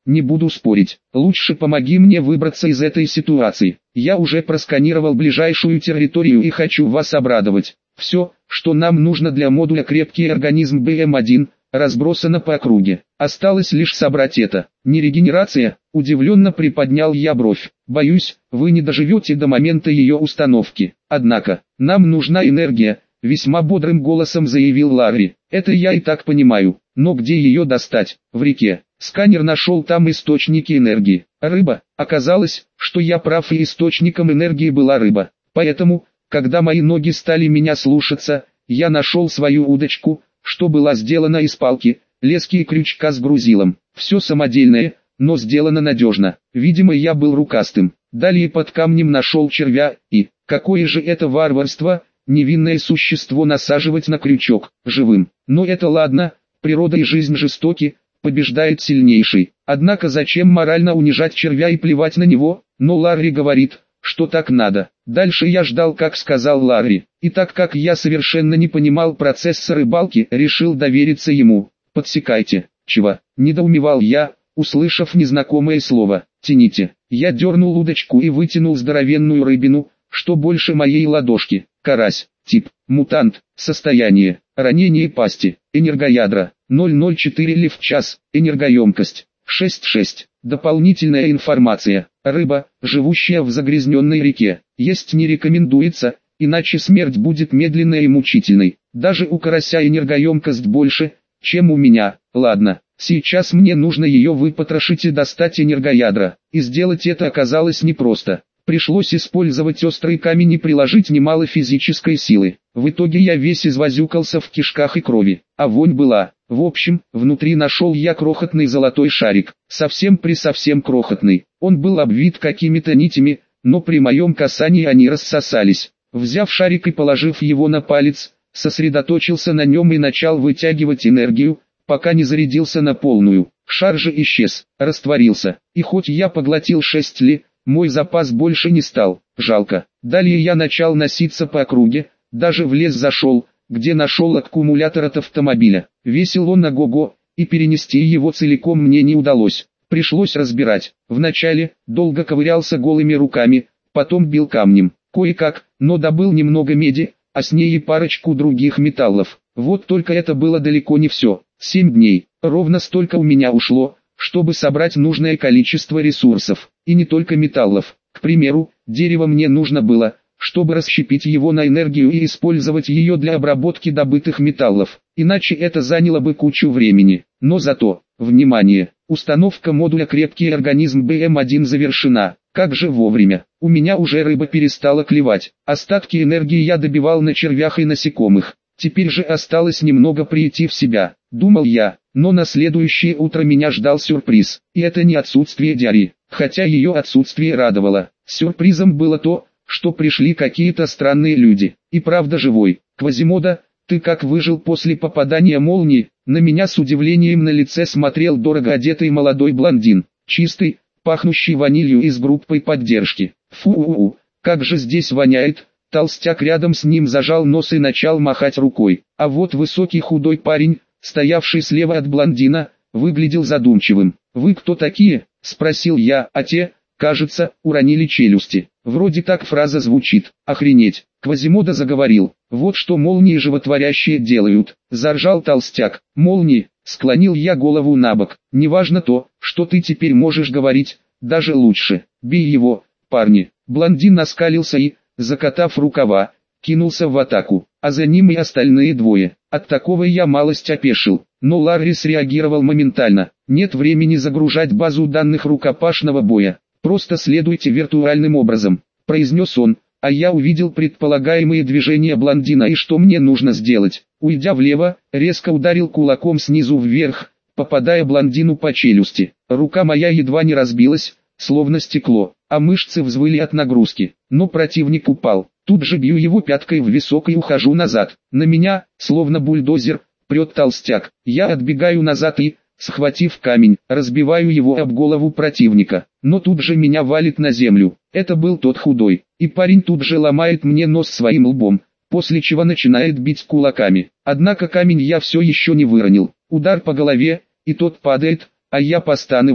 не буду спорить. Лучше помоги мне выбраться из этой ситуации. Я уже просканировал ближайшую территорию и хочу вас обрадовать. Все, что нам нужно для модуля «Крепкий организм бэ эм один», разбросано по округе. Осталось лишь собрать это. Не регенерация? Удивленно приподнял я бровь. Боюсь, вы не доживете до момента ее установки. Однако, нам нужна энергия, весьма бодрым голосом заявил Ларри. Это я и так понимаю, но где ее достать? В реке. Сканер нашел там источники энергии. Рыба. Оказалось, что я прав, и источником энергии была рыба. Поэтому, когда мои ноги стали меня слушаться, я нашел свою удочку, что была сделана из палки, лески и крючка с грузилом. Все самодельное, но сделано надежно. Видимо, я был рукастым. Далее под камнем нашел червя, и, какое же это варварство, невинное существо насаживать на крючок, живым. Но это ладно, природа и жизнь жестоки, побеждает сильнейший. Однако зачем морально унижать червя и плевать на него? Но Ларри говорит, что так надо. Дальше я ждал, как сказал Ларри, и так как я совершенно не понимал процесса рыбалки, решил довериться ему. Подсекайте. Чего? Недоумевал я, услышав незнакомое слово. Тяните. Я дернул удочку и вытянул здоровенную рыбину, что больше моей ладошки. Карась. Тип. Мутант. Состояние. Ранение пасти. Энергоядра. ноль ноль четыре ли в час. Энергоемкость. шесть шесть. Дополнительная информация. Рыба, живущая в загрязненной реке. Есть не рекомендуется, иначе смерть будет медленной и мучительной. Даже у карася энергоемкость больше, чем у меня. Ладно, сейчас мне нужно ее выпотрошить и достать энергоядра. И сделать это оказалось непросто. Пришлось использовать острый камень и приложить немало физической силы. В итоге я весь извозюкался в кишках и крови, а вонь была. В общем, внутри нашел я крохотный золотой шарик, совсем-присовсем крохотный. Он был обвит какими-то нитями, но при моем касании они рассосались. Взяв шарик и положив его на палец, сосредоточился на нем и начал вытягивать энергию, пока не зарядился на полную. Шар же исчез, растворился, и хоть я поглотил шесть ли, мой запас больше не стал, жалко. Далее я начал носиться по округе, даже в лес зашел, где нашел аккумулятор от автомобиля. Весил он ого-го, и перенести его целиком мне не удалось. Пришлось разбирать. Вначале, долго ковырялся голыми руками, потом бил камнем. Кое-как, но добыл немного меди, а с ней и парочку других металлов. Вот только это было далеко не все. Семь дней, ровно столько у меня ушло, чтобы собрать нужное количество ресурсов. И не только металлов. К примеру, дерево мне нужно было, чтобы расщепить его на энергию и использовать ее для обработки добытых металлов. Иначе это заняло бы кучу времени. Но зато, внимание, установка модуля «Крепкий организм бэ эм один» завершена. Как же вовремя. У меня уже рыба перестала клевать. Остатки энергии я добивал на червях и насекомых. Теперь же осталось немного прийти в себя, думал я. Но на следующее утро меня ждал сюрприз. И это не отсутствие диареи, хотя ее отсутствие радовало. Сюрпризом было то, что пришли какие-то странные люди. И правда живой. Квазимода, ты как выжил после попадания молнии? На меня с удивлением на лице смотрел дорого одетый молодой блондин. Чистый, пахнущий ванилью и с группой поддержки. Фу-у-у, как же здесь воняет. Толстяк рядом с ним зажал нос и начал махать рукой. А вот высокий худой парень, стоявший слева от блондина, выглядел задумчивым. «Вы кто такие?» – спросил я, а те, кажется, уронили челюсти. Вроде так фраза звучит. «Охренеть!» Квазимода заговорил. «Вот что молнии животворящие делают!» – заржал толстяк. «Молнии!» – склонил я голову набок. «Неважно то, что ты теперь можешь говорить, даже лучше. Бей его, парни!» Блондин оскалился и, закатав рукава, кинулся в атаку, а за ним и остальные двое. От такого я малость опешил, но Ларри среагировал моментально. «Нет времени загружать базу данных рукопашного боя, просто следуйте виртуальным образом», — произнес он, а я увидел предполагаемые движения блондина и что мне нужно сделать. Уйдя влево, резко ударил кулаком снизу вверх, попадая блондину по челюсти. Рука моя едва не разбилась, словно стекло, а мышцы взвыли от нагрузки, но противник упал. Тут же бью его пяткой в висок и ухожу назад. На меня, словно бульдозер, прет толстяк. Я отбегаю назад и, схватив камень, разбиваю его об голову противника. Но тут же меня валит на землю. Это был тот худой. И парень тут же ломает мне нос своим лбом, после чего начинает бить кулаками. Однако камень я все еще не выронил. Удар по голове, и тот падает, а я, постановая,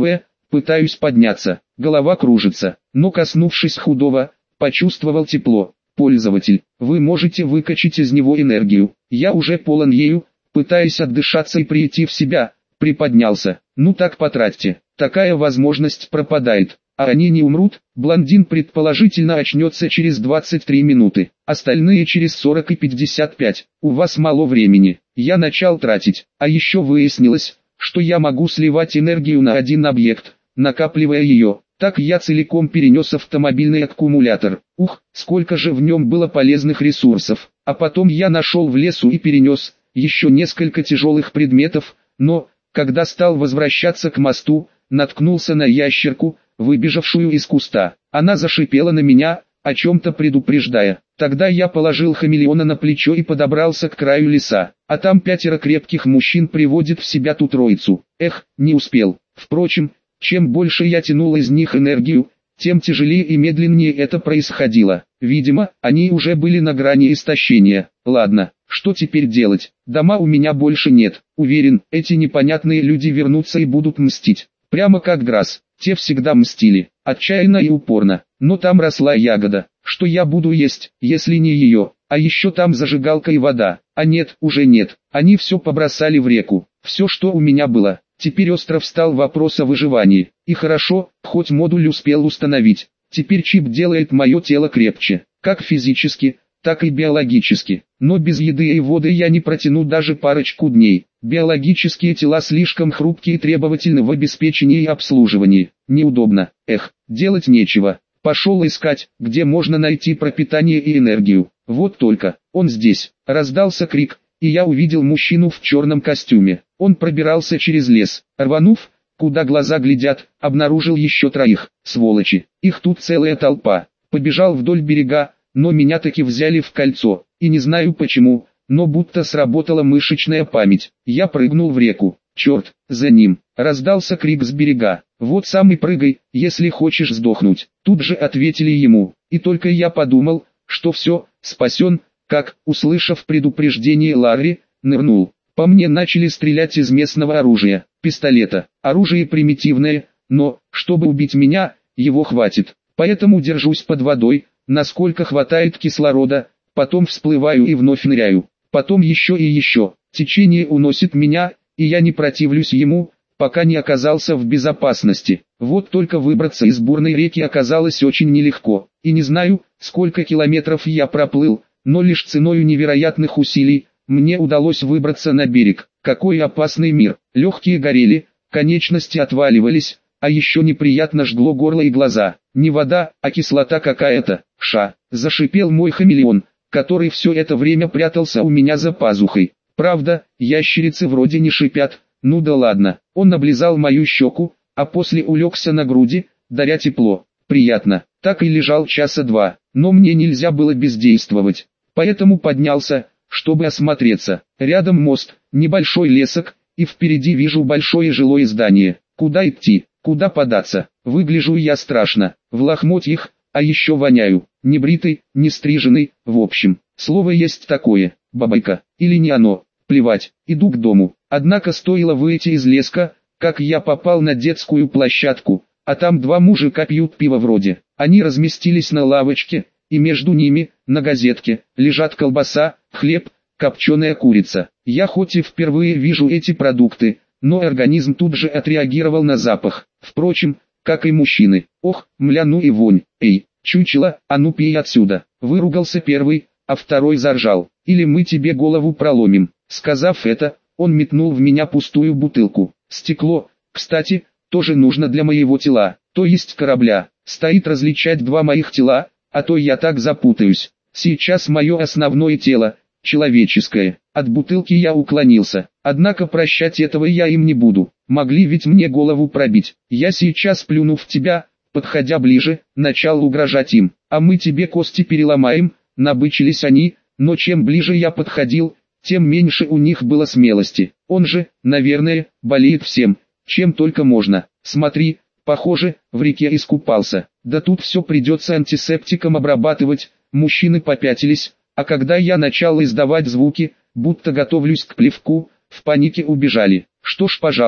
Пытаюсь подняться, голова кружится, но коснувшись худого, почувствовал тепло. Пользователь, вы можете выкачать из него энергию. Я уже полон ею, пытаясь отдышаться и прийти в себя. Приподнялся. Ну так потратьте. Такая возможность пропадает. А они не умрут. Блондин предположительно очнется через двадцать три минуты. Остальные через сорок и пятьдесят пять. У вас мало времени. Я начал тратить. А еще выяснилось, что я могу сливать энергию на один объект, накапливая ее. Так я целиком перенес автомобильный аккумулятор. Ух, сколько же в нем было полезных ресурсов. А потом я нашел в лесу и перенес еще несколько тяжелых предметов, но, когда стал возвращаться к мосту, наткнулся на ящерку, выбежавшую из куста. Она зашипела на меня, о чем-то предупреждая. Тогда я положил хамелеона на плечо и подобрался к краю леса. А там пятеро крепких мужчин приводит в себя ту троицу. Эх, не успел. Впрочем, чем больше я тянул из них энергию, тем тяжелее и медленнее это происходило. Видимо, они уже были на грани истощения. Ладно, что теперь делать? Дома у меня больше нет. Уверен, эти непонятные люди вернутся и будут мстить. Прямо как Грасс. Те всегда мстили, отчаянно и упорно. Но там росла ягода. Что я буду есть, если не ее? А еще там зажигалка и вода. А нет, уже нет. Они все побросали в реку. Все, что у меня было. Теперь остро встал вопрос о выживании. И хорошо, хоть модуль успел установить. Теперь чип делает мое тело крепче. Как физически, так и биологически. Но без еды и воды я не протяну даже парочку дней. Биологические тела слишком хрупкие и требовательны в обеспечении и обслуживании. Неудобно. Эх, делать нечего. Пошел искать, где можно найти пропитание и энергию. Вот только, он здесь. Раздался крик, и я увидел мужчину в черном костюме. Он пробирался через лес. Рванув, куда глаза глядят, обнаружил еще троих. Сволочи, их тут целая толпа. Побежал вдоль берега, но меня таки взяли в кольцо. И не знаю почему, но будто сработала мышечная память. Я прыгнул в реку. Черт, за ним. Раздался крик с берега. Вот сам и прыгай, если хочешь сдохнуть. Тут же ответили ему. И только я подумал, что все, спасен, как, услышав предупреждение Ларри, нырнул. По мне начали стрелять из местного оружия, пистолета. Оружие примитивное, но, чтобы убить меня, его хватит. Поэтому держусь под водой, насколько хватает кислорода, потом всплываю и вновь ныряю. Потом еще и еще. Течение уносит меня, и я не противлюсь ему, пока не оказался в безопасности. Вот только выбраться из бурной реки оказалось очень нелегко. И не знаю, сколько километров я проплыл, но лишь ценою невероятных усилий, мне удалось выбраться на берег. Какой опасный мир. Легкие горели, конечности отваливались, а еще неприятно жгло горло и глаза. Не вода, а кислота какая-то. Ша, зашипел мой хамелеон, который все это время прятался у меня за пазухой. Правда, ящерицы вроде не шипят, ну да ладно. Он облизал мою щеку, а после улегся на груди, даря тепло. Приятно. Так и лежал часа два, но мне нельзя было бездействовать. Поэтому поднялся, чтобы осмотреться. Рядом мост, небольшой лесок, и впереди вижу большое жилое здание. Куда идти, куда податься? Выгляжу я страшно, в лохмотьях, а еще воняю. Не бритый, не стриженный, в общем. Слово есть такое, бабайка, или не оно. Плевать, иду к дому. Однако стоило выйти из леска, как я попал на детскую площадку, а там два мужика пьют пиво вроде. Они разместились на лавочке, и между ними, на газетке, лежат колбаса, хлеб, копченая курица. Я хоть и впервые вижу эти продукты, но организм тут же отреагировал на запах. Впрочем, как и мужчины. Ох, мля, ну и вонь. Эй, чучело, а ну пей отсюда. Выругался первый, а второй заржал. Или мы тебе голову проломим. Сказав это, он метнул в меня пустую бутылку. Стекло, кстати, тоже нужно для моего тела, то есть корабля. Стоит различать два моих тела, а то я так запутаюсь. Сейчас мое основное тело, человеческое. От бутылки я уклонился, однако прощать этого я им не буду. Могли ведь мне голову пробить. Я сейчас плюну в тебя, подходя ближе, начал угрожать им. А мы тебе кости переломаем, набычились они, но чем ближе я подходил, тем меньше у них было смелости. Он же, наверное, болеет всем, чем только можно. Смотри, похоже, в реке искупался. Да тут все придется антисептиком обрабатывать. Мужчины попятились, а когда я начал издавать звуки, будто готовлюсь к плевку, в панике убежали. Что ж, пожалуй,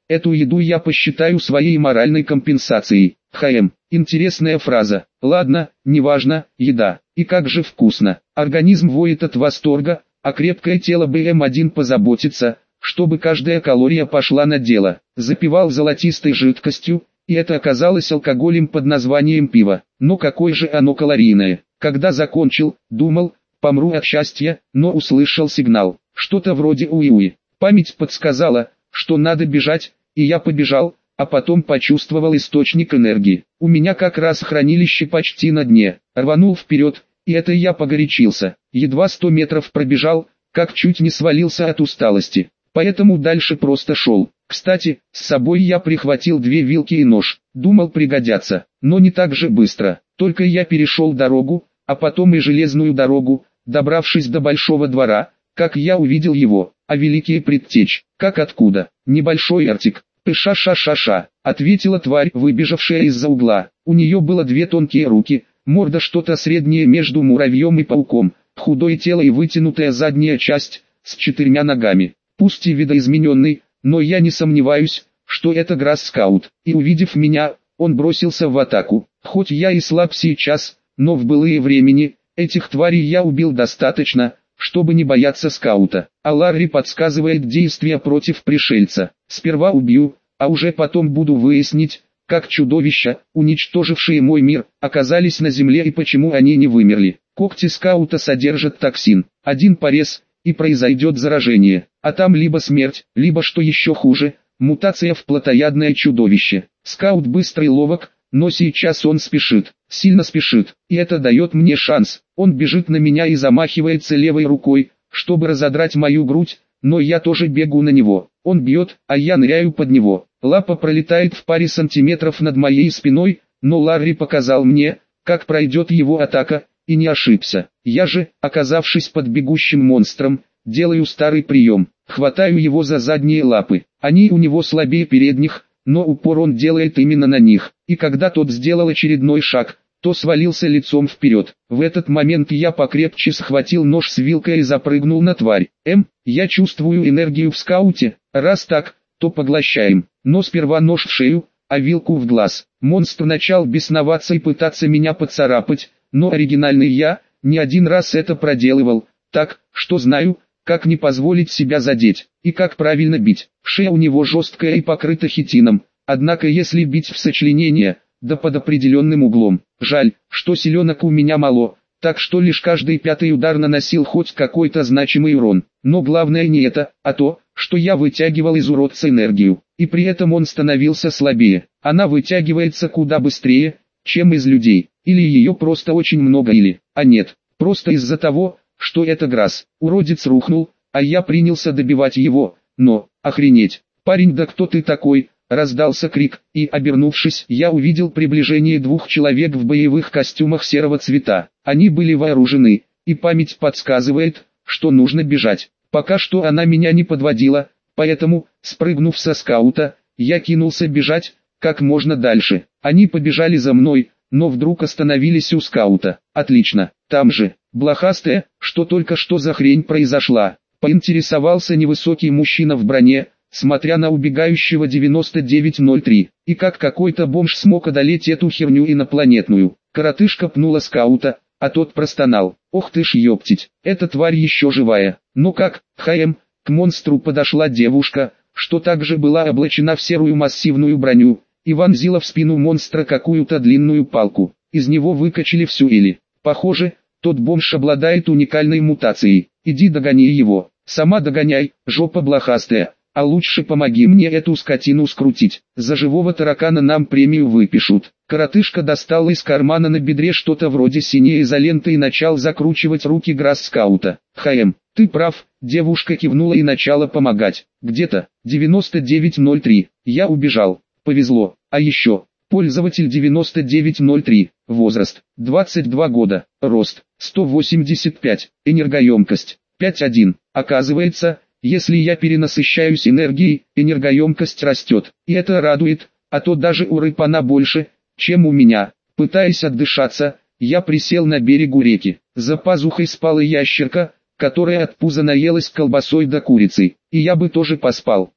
эту еду я посчитаю своей моральной компенсацией. ХМ. Интересная фраза. Ладно, неважно, еда. И как же вкусно. Организм воет от восторга, а крепкое тело бэ эм один позаботится, чтобы каждая калория пошла на дело. Запивал золотистой жидкостью, и это оказалось алкоголем под названием пиво. Но какое же оно калорийное. Когда закончил, думал, помру от счастья, но услышал сигнал. Что-то вроде уи-уи. Память подсказала, что надо бежать, и я побежал, а потом почувствовал источник энергии. У меня как раз хранилище почти на дне. Рванул вперед, и это я погорячился. Едва сто метров пробежал, как чуть не свалился от усталости. Поэтому дальше просто шел. Кстати, с собой я прихватил две вилки и нож. Думал пригодятся, но не так же быстро. Только я перешел дорогу, а потом и железную дорогу, добравшись до большого двора, как я увидел его, а великие предтечь, как откуда, небольшой эртик. «Ша-ша-ша-ша», — ответила тварь, выбежавшая из-за угла. У нее было две тонкие руки, морда что-то среднее между муравьем и пауком, худое тело и вытянутая задняя часть, с четырьмя ногами. Пусть и видоизмененный, но я не сомневаюсь, что это Грасс-скаут. И увидев меня, он бросился в атаку. Хоть я и слаб сейчас, но в былые времени, этих тварей я убил достаточно, чтобы не бояться скаута. А Ларри подсказывает действия против пришельца. Сперва убью, а уже потом буду выяснить, как чудовища, уничтожившие мой мир, оказались на земле и почему они не вымерли. Когти скаута содержат токсин. Один порез, и произойдет заражение. А там либо смерть, либо, что еще хуже, мутация в плотоядное чудовище. Скаут быстрый и ловок, но сейчас он спешит, сильно спешит, и это дает мне шанс. Он бежит на меня и замахивается левой рукой, чтобы разодрать мою грудь, но я тоже бегу на него. Он бьет, а я ныряю под него. Лапа пролетает в паре сантиметров над моей спиной, но Ларри показал мне, как пройдет его атака, и не ошибся. Я же, оказавшись под бегущим монстром, делаю старый прием. Хватаю его за задние лапы. Они у него слабее передних, но упор он делает именно на них. И когда тот сделал очередной шаг, то свалился лицом вперед. В этот момент я покрепче схватил нож с вилкой и запрыгнул на тварь. Эм, я чувствую энергию в скауте, раз так, то поглощаем. Но сперва нож в шею, а вилку в глаз. Монстр начал бесноваться и пытаться меня поцарапать, но оригинальный я, не один раз это проделывал, так, что знаю, как не позволить себя задеть, и как правильно бить. Шея у него жесткая и покрыта хитином, однако если бить в сочленение, да под определенным углом. Жаль, что селенок у меня мало, так что лишь каждый пятый удар наносил хоть какой-то значимый урон. Но главное не это, а то, что я вытягивал из уродца энергию, и при этом он становился слабее. Она вытягивается куда быстрее, чем из людей, или ее просто очень много или, а нет, просто из-за того, что это Грасс. Уродец рухнул, а я принялся добивать его, но, охренеть, парень, да кто ты такой? Раздался крик, и, обернувшись, я увидел приближение двух человек в боевых костюмах серого цвета. Они были вооружены, и память подсказывает, что нужно бежать. Пока что она меня не подводила, поэтому, спрыгнув со скаута, я кинулся бежать, как можно дальше. Они побежали за мной, но вдруг остановились у скаута. Отлично, там же, блохастая, что только что за хрень произошла? Поинтересовался невысокий мужчина в броне, смотря на убегающего девяносто девять ноль три. И как какой-то бомж смог одолеть эту херню инопланетную. Коротышка пнула скаута, а тот простонал. Ох ты ж ёптить, эта тварь еще живая. Ну как, ХМ, к монстру подошла девушка, что также была облачена в серую массивную броню, и вонзила в спину монстра какую-то длинную палку. Из него выкачали всю или. Похоже, тот бомж обладает уникальной мутацией. Иди догони его. Сама догоняй, жопа блохастая. А лучше помоги мне эту скотину скрутить. За живого таракана нам премию выпишут. Коротышка достал из кармана на бедре что-то вроде синей изоленты и начал закручивать руки Грасс-скаута. ХМ, ты прав, девушка кивнула и начала помогать. Где-то, девяносто девять ноль три, я убежал. Повезло. А еще, пользователь девяносто девять ноль три, возраст, двадцать два года, рост, сто восемьдесят пять, энергоемкость, пять один. Оказывается, если я перенасыщаюсь энергией, энергоемкость растет, и это радует, а то даже у рыб она больше, чем у меня. Пытаясь отдышаться, я присел на берегу реки. За пазухой спала ящерка, которая от пуза наелась колбасой да курицей, и я бы тоже поспал.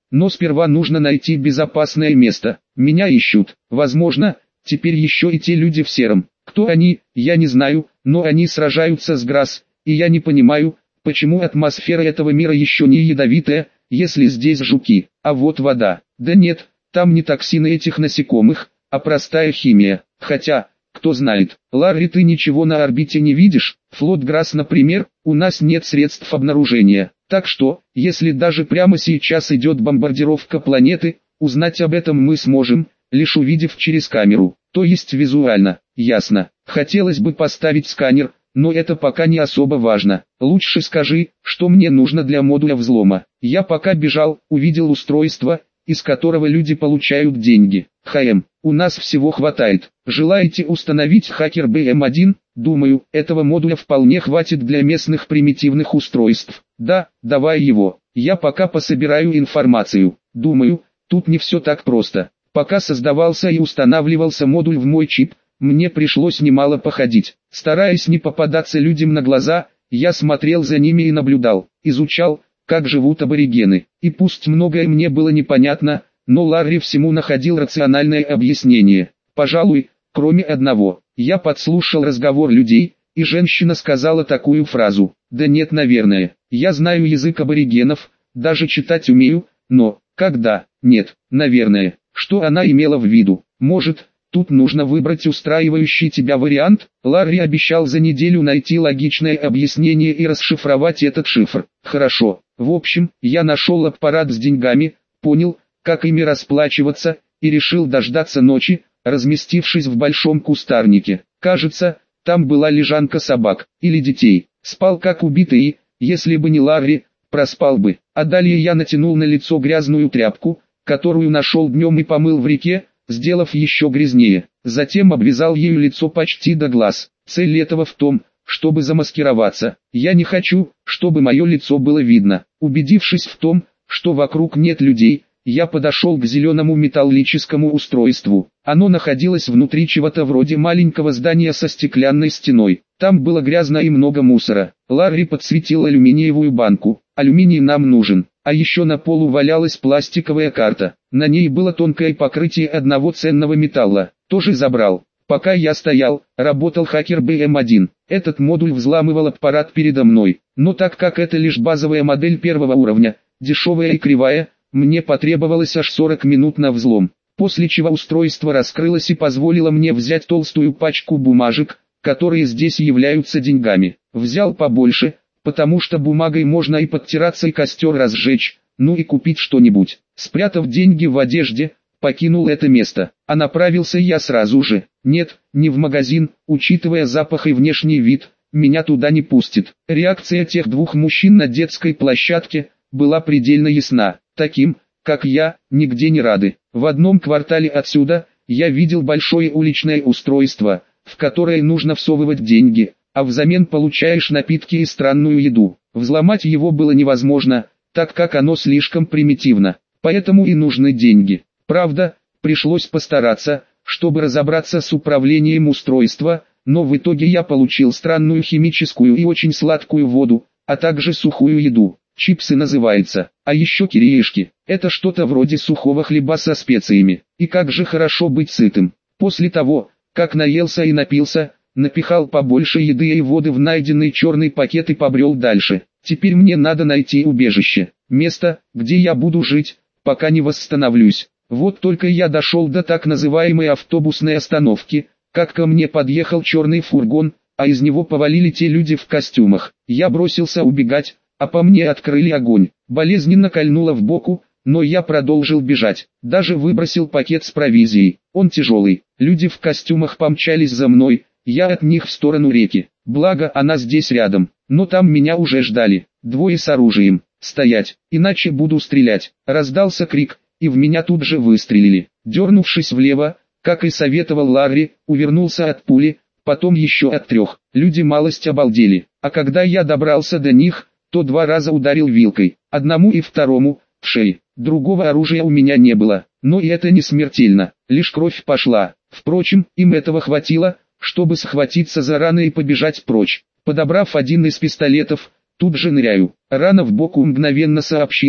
но сперва нужно найти безопасное место. Меня ищут. Возможно, теперь еще и те люди в сером. Кто они, я не знаю, но они сражаются с Грасс, и я не понимаю, почему атмосфера этого мира еще не ядовитая, если здесь жуки, а вот вода. Да нет, там не токсины этих насекомых, а простая химия. Хотя, кто знает. Ларри, ты ничего на орбите не видишь? Флот Грасс, например, у нас нет средств обнаружения. Так что, если даже прямо сейчас идет бомбардировка планеты, узнать об этом мы сможем, лишь увидев через камеру, то есть визуально. Ясно. Хотелось бы поставить сканер, но это пока не особо важно. Лучше скажи, что мне нужно для модуля взлома. Я пока бежал, увидел устройство, из которого люди получают деньги. ХМ, у нас всего хватает. Желаете установить хакер би эм один? Думаю, этого модуля вполне хватит для местных примитивных устройств. Да, давай его. Я пока пособираю информацию. Думаю, тут не все так просто. Пока создавался и устанавливался модуль в мой чип, мне пришлось немало походить. Стараясь не попадаться людям на глаза, я смотрел за ними и наблюдал, изучал, как живут аборигены. И пусть многое мне было непонятно, но Ларри всему находил рациональное объяснение. Пожалуй, кроме одного. Я подслушал разговор людей, и женщина сказала такую фразу: «Да нет, наверное, я знаю язык аборигенов, даже читать умею, но, когда, нет, наверное». Что она имела в виду? Может, тут нужно выбрать устраивающий тебя вариант? Ларри обещал за неделю найти логичное объяснение и расшифровать этот шифр. Хорошо. В общем, я нашел аппарат с деньгами, понял, как ими расплачиваться, и решил дождаться ночи, разместившись в большом кустарнике. Кажется, там была лежанка собак, или детей. Спал как убитый и, если бы не Ларри, проспал бы. А далее я натянул на лицо грязную тряпку, которую нашел днем и помыл в реке, сделав еще грязнее. Затем обвязал ею лицо почти до глаз. Цель этого в том, чтобы замаскироваться. Я не хочу, чтобы мое лицо было видно. Убедившись в том, что вокруг нет людей, я подошел к зеленому металлическому устройству. Оно находилось внутри чего-то вроде маленького здания со стеклянной стеной. Там было грязно и много мусора. Ларри подсветил алюминиевую банку. Алюминий нам нужен. А еще на полу валялась пластиковая карта. На ней было тонкое покрытие одного ценного металла. Тоже забрал. Пока я стоял, работал хакер би эм один. Этот модуль взламывал аппарат передо мной. Но так как это лишь базовая модель первого уровня, дешевая и кривая, мне потребовалось аж сорок минут на взлом. После чего устройство раскрылось и позволило мне взять толстую пачку бумажек, которые здесь являются деньгами. Взял побольше, потому что бумагой можно и подтираться, и костер разжечь, ну и купить что-нибудь. Спрятав деньги в одежде, покинул это место, а направился я сразу же. Нет, не в магазин, учитывая запах и внешний вид, меня туда не пустит. Реакция тех двух мужчин на детской площадке была предельно ясна. Таким, как я, нигде не рады. В одном квартале отсюда я видел большое уличное устройство, в которое нужно всовывать деньги, а взамен получаешь напитки и странную еду. Взломать его было невозможно, так как оно слишком примитивно, поэтому и нужны деньги. Правда, пришлось постараться, чтобы разобраться с управлением устройства, но в итоге я получил странную химическую и очень сладкую воду, а также сухую еду. Чипсы называется, а еще кириешки. Это что-то вроде сухого хлеба со специями. И как же хорошо быть сытым. После того, как наелся и напился, напихал побольше еды и воды в найденный черный пакет и побрел дальше. Теперь мне надо найти убежище, место, где я буду жить, пока не восстановлюсь. Вот только я дошел до так называемой автобусной остановки, как ко мне подъехал черный фургон, а из него повалили те люди в костюмах. Я бросился убегать, а по мне открыли огонь. Болезненно кольнуло в боку, но я продолжил бежать. Даже выбросил пакет с провизией. Он тяжелый. Люди в костюмах помчались за мной, я от них в сторону реки. Благо она здесь рядом, но там меня уже ждали. Двое с оружием. Стоять, иначе буду стрелять. Раздался крик, и в меня тут же выстрелили. Дернувшись влево, как и советовал Ларри, увернулся от пули, потом еще от трех. Люди малость обалдели. А когда я добрался до них, то два раза ударил вилкой, одному и второму, в шею. Другого оружия у меня не было, но и это не смертельно, лишь кровь пошла. Впрочем, им этого хватило, чтобы схватиться за раны и побежать прочь. Подобрав один из пистолетов, тут же ныряю. Рана в боку мгновенно сообщила,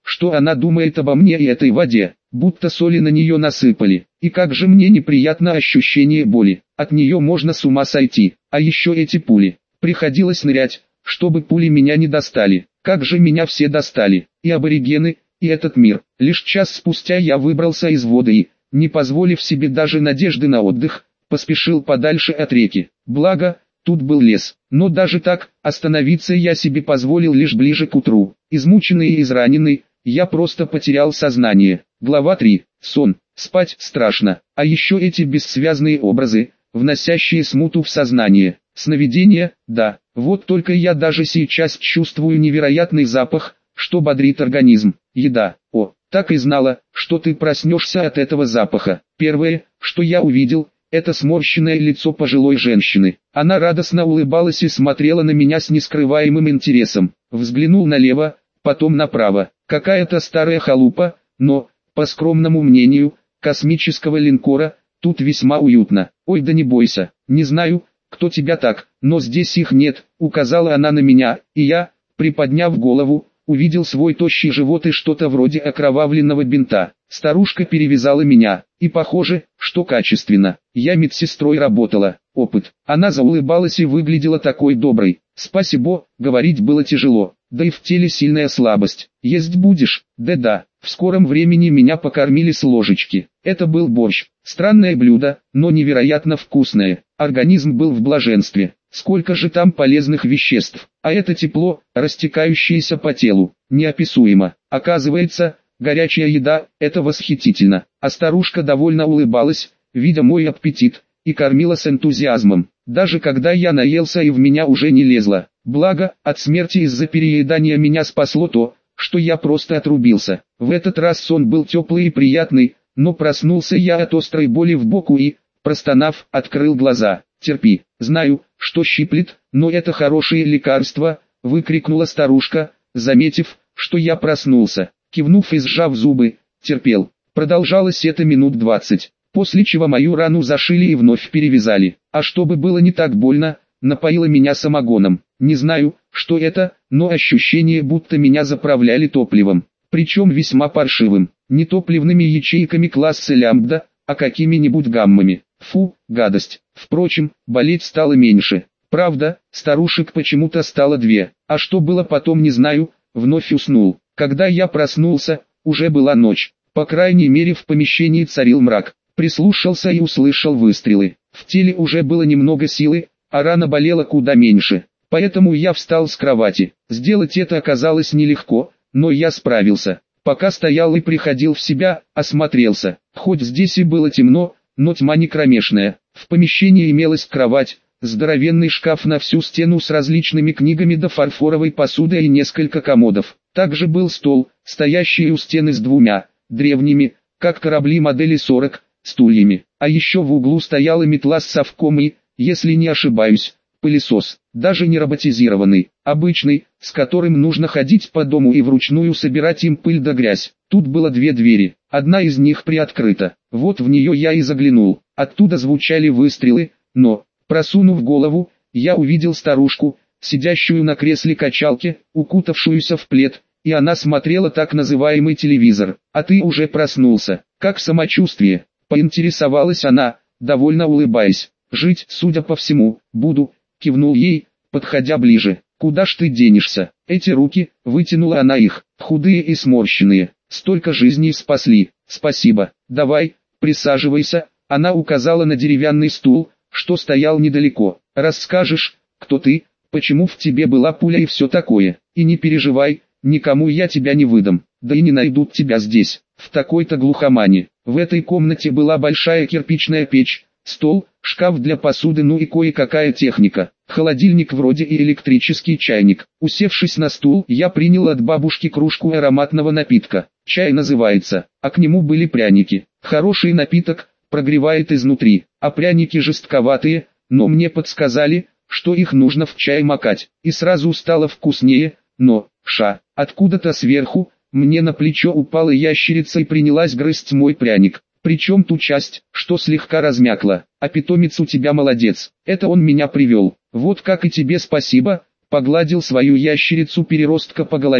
что она думает обо мне и этой воде, будто соли на нее насыпали. И как же мне неприятно ощущение боли, от нее можно с ума сойти. А еще эти пули, приходилось нырять, чтобы пули меня не достали. Как же меня все достали, и аборигены, и этот мир. Лишь час спустя я выбрался из воды и, не позволив себе даже надежды на отдых, поспешил подальше от реки. Благо, тут был лес, но даже так, остановиться я себе позволил лишь ближе к утру. Измученный и израненный, я просто потерял сознание. Глава три. Сон. Спать страшно, а еще эти бессвязные образы, вносящие смуту в сознание. Сновидения, да, вот только я даже сейчас чувствую невероятный запах, что бодрит организм. Еда. О, так и знала, что ты проснешься от этого запаха. Первое, что я увидел, это сморщенное лицо пожилой женщины. Она радостно улыбалась и смотрела на меня с нескрываемым интересом. Взглянул налево, потом направо. Какая-то старая халупа, но, по скромному мнению, космического линкора, тут весьма уютно. Ой, да не бойся, не знаю, кто тебя так, но здесь их нет, указала она на меня, и я, приподняв голову, увидел свой тощий живот и что-то вроде окровавленного бинта. Старушка перевязала меня, и похоже, что качественно. Я медсестрой работала, опыт. Она заулыбалась и выглядела такой доброй. Спасибо, говорить было тяжело, да и в теле сильная слабость. Есть будешь? Да-да. В скором времени меня покормили с ложечки. Это был борщ. Странное блюдо, но невероятно вкусное. Организм был в блаженстве. Сколько же там полезных веществ. А это тепло, растекающееся по телу, неописуемо. Оказывается, горячая еда – это восхитительно. А старушка довольно улыбалась, видя мой аппетит, и кормила с энтузиазмом. Даже когда я наелся и в меня уже не лезло. Благо, от смерти из-за переедания меня спасло то, что я просто отрубился. В этот раз сон был теплый и приятный, но проснулся я от острой боли в боку и, простонав, открыл глаза. «Терпи, знаю, что щиплет, но это хорошее лекарство», — выкрикнула старушка, заметив, что я проснулся. Кивнув и сжав зубы, терпел. Продолжалось это минут двадцать, после чего мою рану зашили и вновь перевязали. А чтобы было не так больно, напоила меня самогоном. Не знаю, что это, но ощущение, будто меня заправляли топливом. Причем весьма паршивым. Не топливными ячейками класса лямбда, а какими-нибудь гаммами. Фу, гадость. Впрочем, болеть стало меньше. Правда, старушек почему-то стало две. А что было потом, не знаю, вновь уснул. Когда я проснулся, уже была ночь. По крайней мере, в помещении царил мрак. Прислушался и услышал выстрелы. В теле уже было немного силы, а рана болела куда меньше. Поэтому я встал с кровати. Сделать это оказалось нелегко, но я справился. Пока стоял и приходил в себя, осмотрелся. Хоть здесь и было темно, но тьма не кромешная. В помещении имелась кровать, здоровенный шкаф на всю стену с различными книгами да фарфоровой посудой и несколько комодов. Также был стол, стоящий у стены с двумя, древними, как корабли модели сорок, стульями. А еще в углу стояла метла с совком и, если не ошибаюсь, пылесос, даже не роботизированный, обычный, с которым нужно ходить по дому и вручную собирать им пыль да грязь. Тут было две двери, одна из них приоткрыта. Вот в нее я и заглянул. Оттуда звучали выстрелы, но, просунув голову, я увидел старушку, сидящую на кресле качалки, укутавшуюся в плед, и она смотрела так называемый телевизор. «А ты уже проснулся, как самочувствие?» — поинтересовалась она, довольно улыбаясь. «Жить, судя по всему, буду», — кивнул ей, подходя ближе. «Куда ж ты денешься?» Эти руки, вытянула она их, худые и сморщенные, столько жизней спасли. «Спасибо, давай, присаживайся», — она указала на деревянный стул, что стоял недалеко. «Расскажешь, кто ты, почему в тебе была пуля и все такое. И не переживай, никому я тебя не выдам, да и не найдут тебя здесь, в такой-то глухомане». В этой комнате была большая кирпичная печь, стол, шкаф для посуды, ну и кое-какая техника, холодильник вроде и электрический чайник. Усевшись на стул, я принял от бабушки кружку ароматного напитка. Чай называется, а к нему были пряники. Хороший напиток, прогревает изнутри, а пряники жестковатые, но мне подсказали, что их нужно в чай макать, и сразу стало вкуснее, но, ша, откуда-то сверху, мне на плечо упала ящерица и принялась грызть мой пряник. Причем ту часть, что слегка размякла. «А питомец у тебя молодец, это он меня привел. Вот как и тебе спасибо», — погладил свою ящерицу-переростка по голове,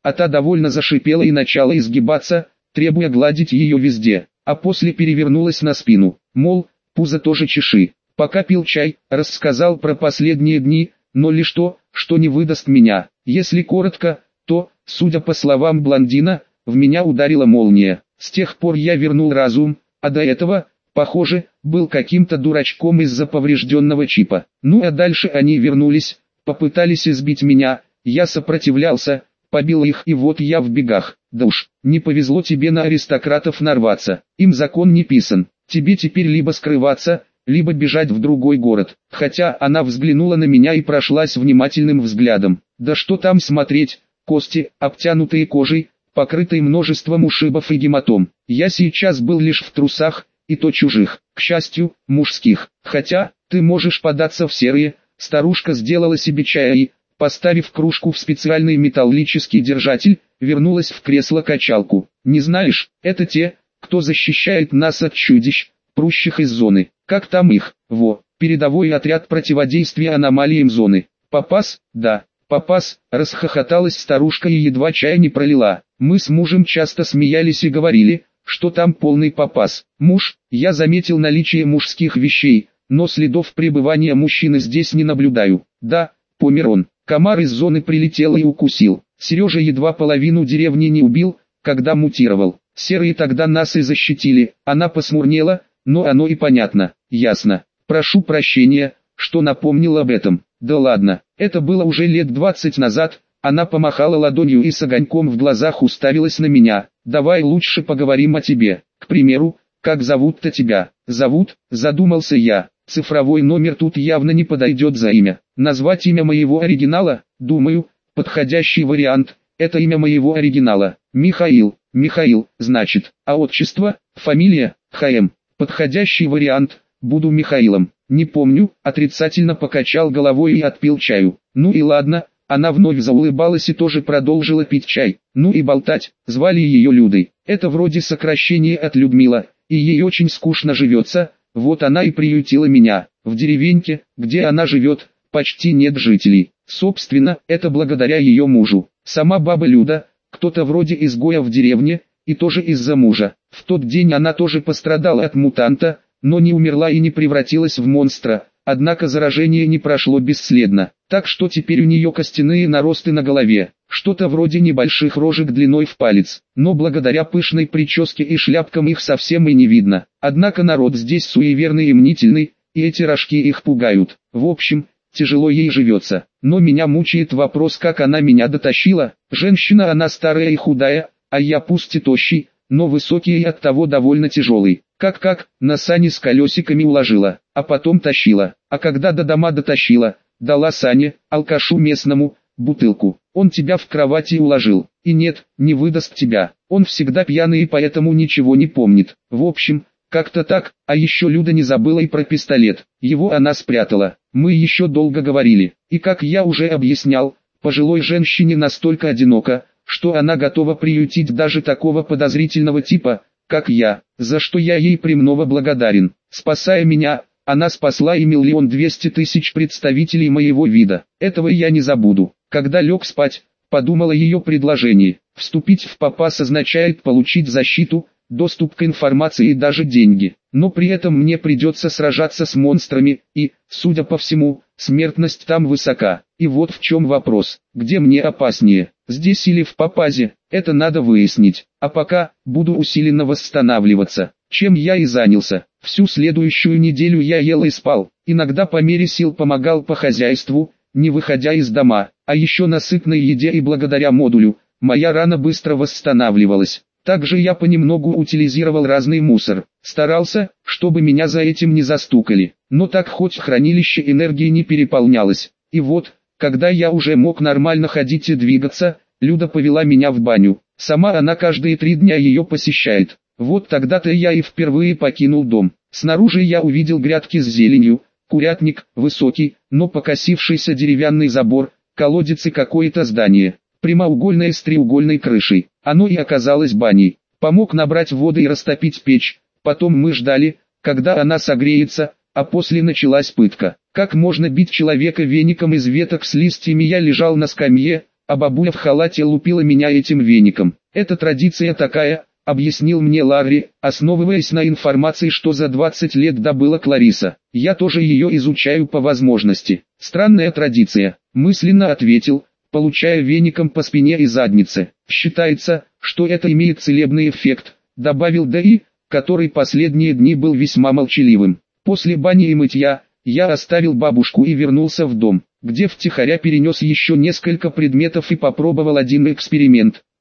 а та довольно зашипела и начала изгибаться, требуя гладить ее везде, а после перевернулась на спину, мол, пузо тоже чеши. Пока пил чай, рассказал про последние дни, но лишь то, что не выдаст меня. Если коротко, то, судя по словам блондина, в меня ударила молния. С тех пор я вернул разум, а до этого, похоже, был каким-то дурачком из-за поврежденного чипа. Ну а дальше они вернулись, попытались избить меня, я сопротивлялся, побил их, и вот я в бегах. Да уж, не повезло тебе на аристократов нарваться, им закон не писан. Тебе теперь либо скрываться, либо бежать в другой город. Хотя она взглянула на меня и прошлась внимательным взглядом. Да что там смотреть, кости, обтянутые кожей, покрытые множеством ушибов и гематом. Я сейчас был лишь в трусах, и то чужих, к счастью, мужских. Хотя, ты можешь податься в серые. Старушка сделала себе чая и, поставив кружку в специальный металлический держатель, вернулась в кресло-качалку. Не знаешь, это те, кто защищает нас от чудищ, прущих из зоны. Как там их? Во, передовой отряд противодействия аномалиям зоны. Попас? Да, попас, расхохоталась старушка и едва чая не пролила. Мы с мужем часто смеялись и говорили, что там полный попас. Муж, я заметил наличие мужских вещей, но следов пребывания мужчины здесь не наблюдаю. Да, помер он. Комар из зоны прилетел и укусил. Сережа едва половину деревни не убил, когда мутировал. Серые тогда нас и защитили. Она посмурнела, но оно и понятно. Ясно. Прошу прощения, что напомнил об этом. Да ладно, это было уже лет двадцать назад. Она помахала ладонью и с огоньком в глазах уставилась на меня. Давай лучше поговорим о тебе. К примеру, как зовут-то тебя? Зовут, задумался я. Цифровой номер тут явно не подойдет за имя. Назвать имя моего оригинала? Думаю, подходящий вариант. Это имя моего оригинала. Михаил. Михаил, значит. А отчество? Фамилия? ХМ. Подходящий вариант. Буду Михаилом. Не помню, отрицательно покачал головой и отпил чаю. Ну и ладно. Она вновь заулыбалась и тоже продолжила пить чай. Ну и болтать. Звали ее Людой. Это вроде сокращение от Людмила, и ей очень скучно живется. Вот она и приютила меня. В деревеньке, где она живет, почти нет жителей. Собственно, это благодаря ее мужу. Сама баба Люда, кто-то вроде изгоя в деревне, и тоже из-за мужа. В тот день она тоже пострадала от мутанта, но не умерла и не превратилась в монстра. Однако заражение не прошло бесследно, так что теперь у нее костяные наросты на голове, что-то вроде небольших рожек длиной в палец, но благодаря пышной прическе и шляпкам их совсем и не видно. Однако народ здесь суеверный и мнительный, и эти рожки их пугают. В общем, тяжело ей живется, но меня мучает вопрос, как она меня дотащила. Женщина она старая и худая, а я пусть и тощий, но высокий и оттого довольно тяжелый. Как-как, на сани с колесиками уложила, а потом тащила. А когда до дома дотащила, дала Сане, алкашу местному, бутылку. Он тебя в кровати уложил. И нет, не выдаст тебя. Он всегда пьяный и поэтому ничего не помнит. В общем, как-то так, а еще Люда не забыла и про пистолет. Его она спрятала. Мы еще долго говорили. И как я уже объяснял, пожилой женщине настолько одиноко, что она готова приютить даже такого подозрительного типа, как я, за что я ей премного благодарен. Спасая меня, она спасла и миллион двести тысяч представителей моего вида. Этого я не забуду. Когда лег спать, подумала ее предложение. Вступить в попас означает получить защиту, доступ к информации и даже деньги. Но при этом мне придется сражаться с монстрами, и, судя по всему, смертность там высока. И вот в чем вопрос, где мне опаснее, здесь или в попазе, это надо выяснить. А пока, буду усиленно восстанавливаться, чем я и занялся. Всю следующую неделю я ел и спал, иногда по мере сил помогал по хозяйству, не выходя из дома, а еще на сытной еде и благодаря модулю, моя рана быстро восстанавливалась. Также я понемногу утилизировал разный мусор, старался, чтобы меня за этим не застукали, но так хоть хранилище энергии не переполнялось. И вот, когда я уже мог нормально ходить и двигаться, Люда повела меня в баню. Сама она каждые три дня ее посещает. Вот тогда-то я и впервые покинул дом. Снаружи я увидел грядки с зеленью, курятник, высокий, но покосившийся деревянный забор, колодец и какое-то здание, прямоугольное с треугольной крышей. Оно и оказалось баней. Помог набрать воды и растопить печь. Потом мы ждали, когда она согреется, а после началась пытка. Как можно бить человека веником из веток с листьями? Я лежал на скамье, а бабуля в халате лупила меня этим веником. «Это традиция такая», — объяснил мне Ларри, основываясь на информации, что за двадцать лет добыла Клариса. «Я тоже ее изучаю по возможности». «Странная традиция», — мысленно ответил, получая веником по спине и заднице. «Считается, что это имеет целебный эффект», — добавил Дэи, который последние дни был весьма молчаливым. После бани и мытья, я оставил бабушку и вернулся в дом, где втихаря перенес еще несколько предметов и попробовал один эксперимент.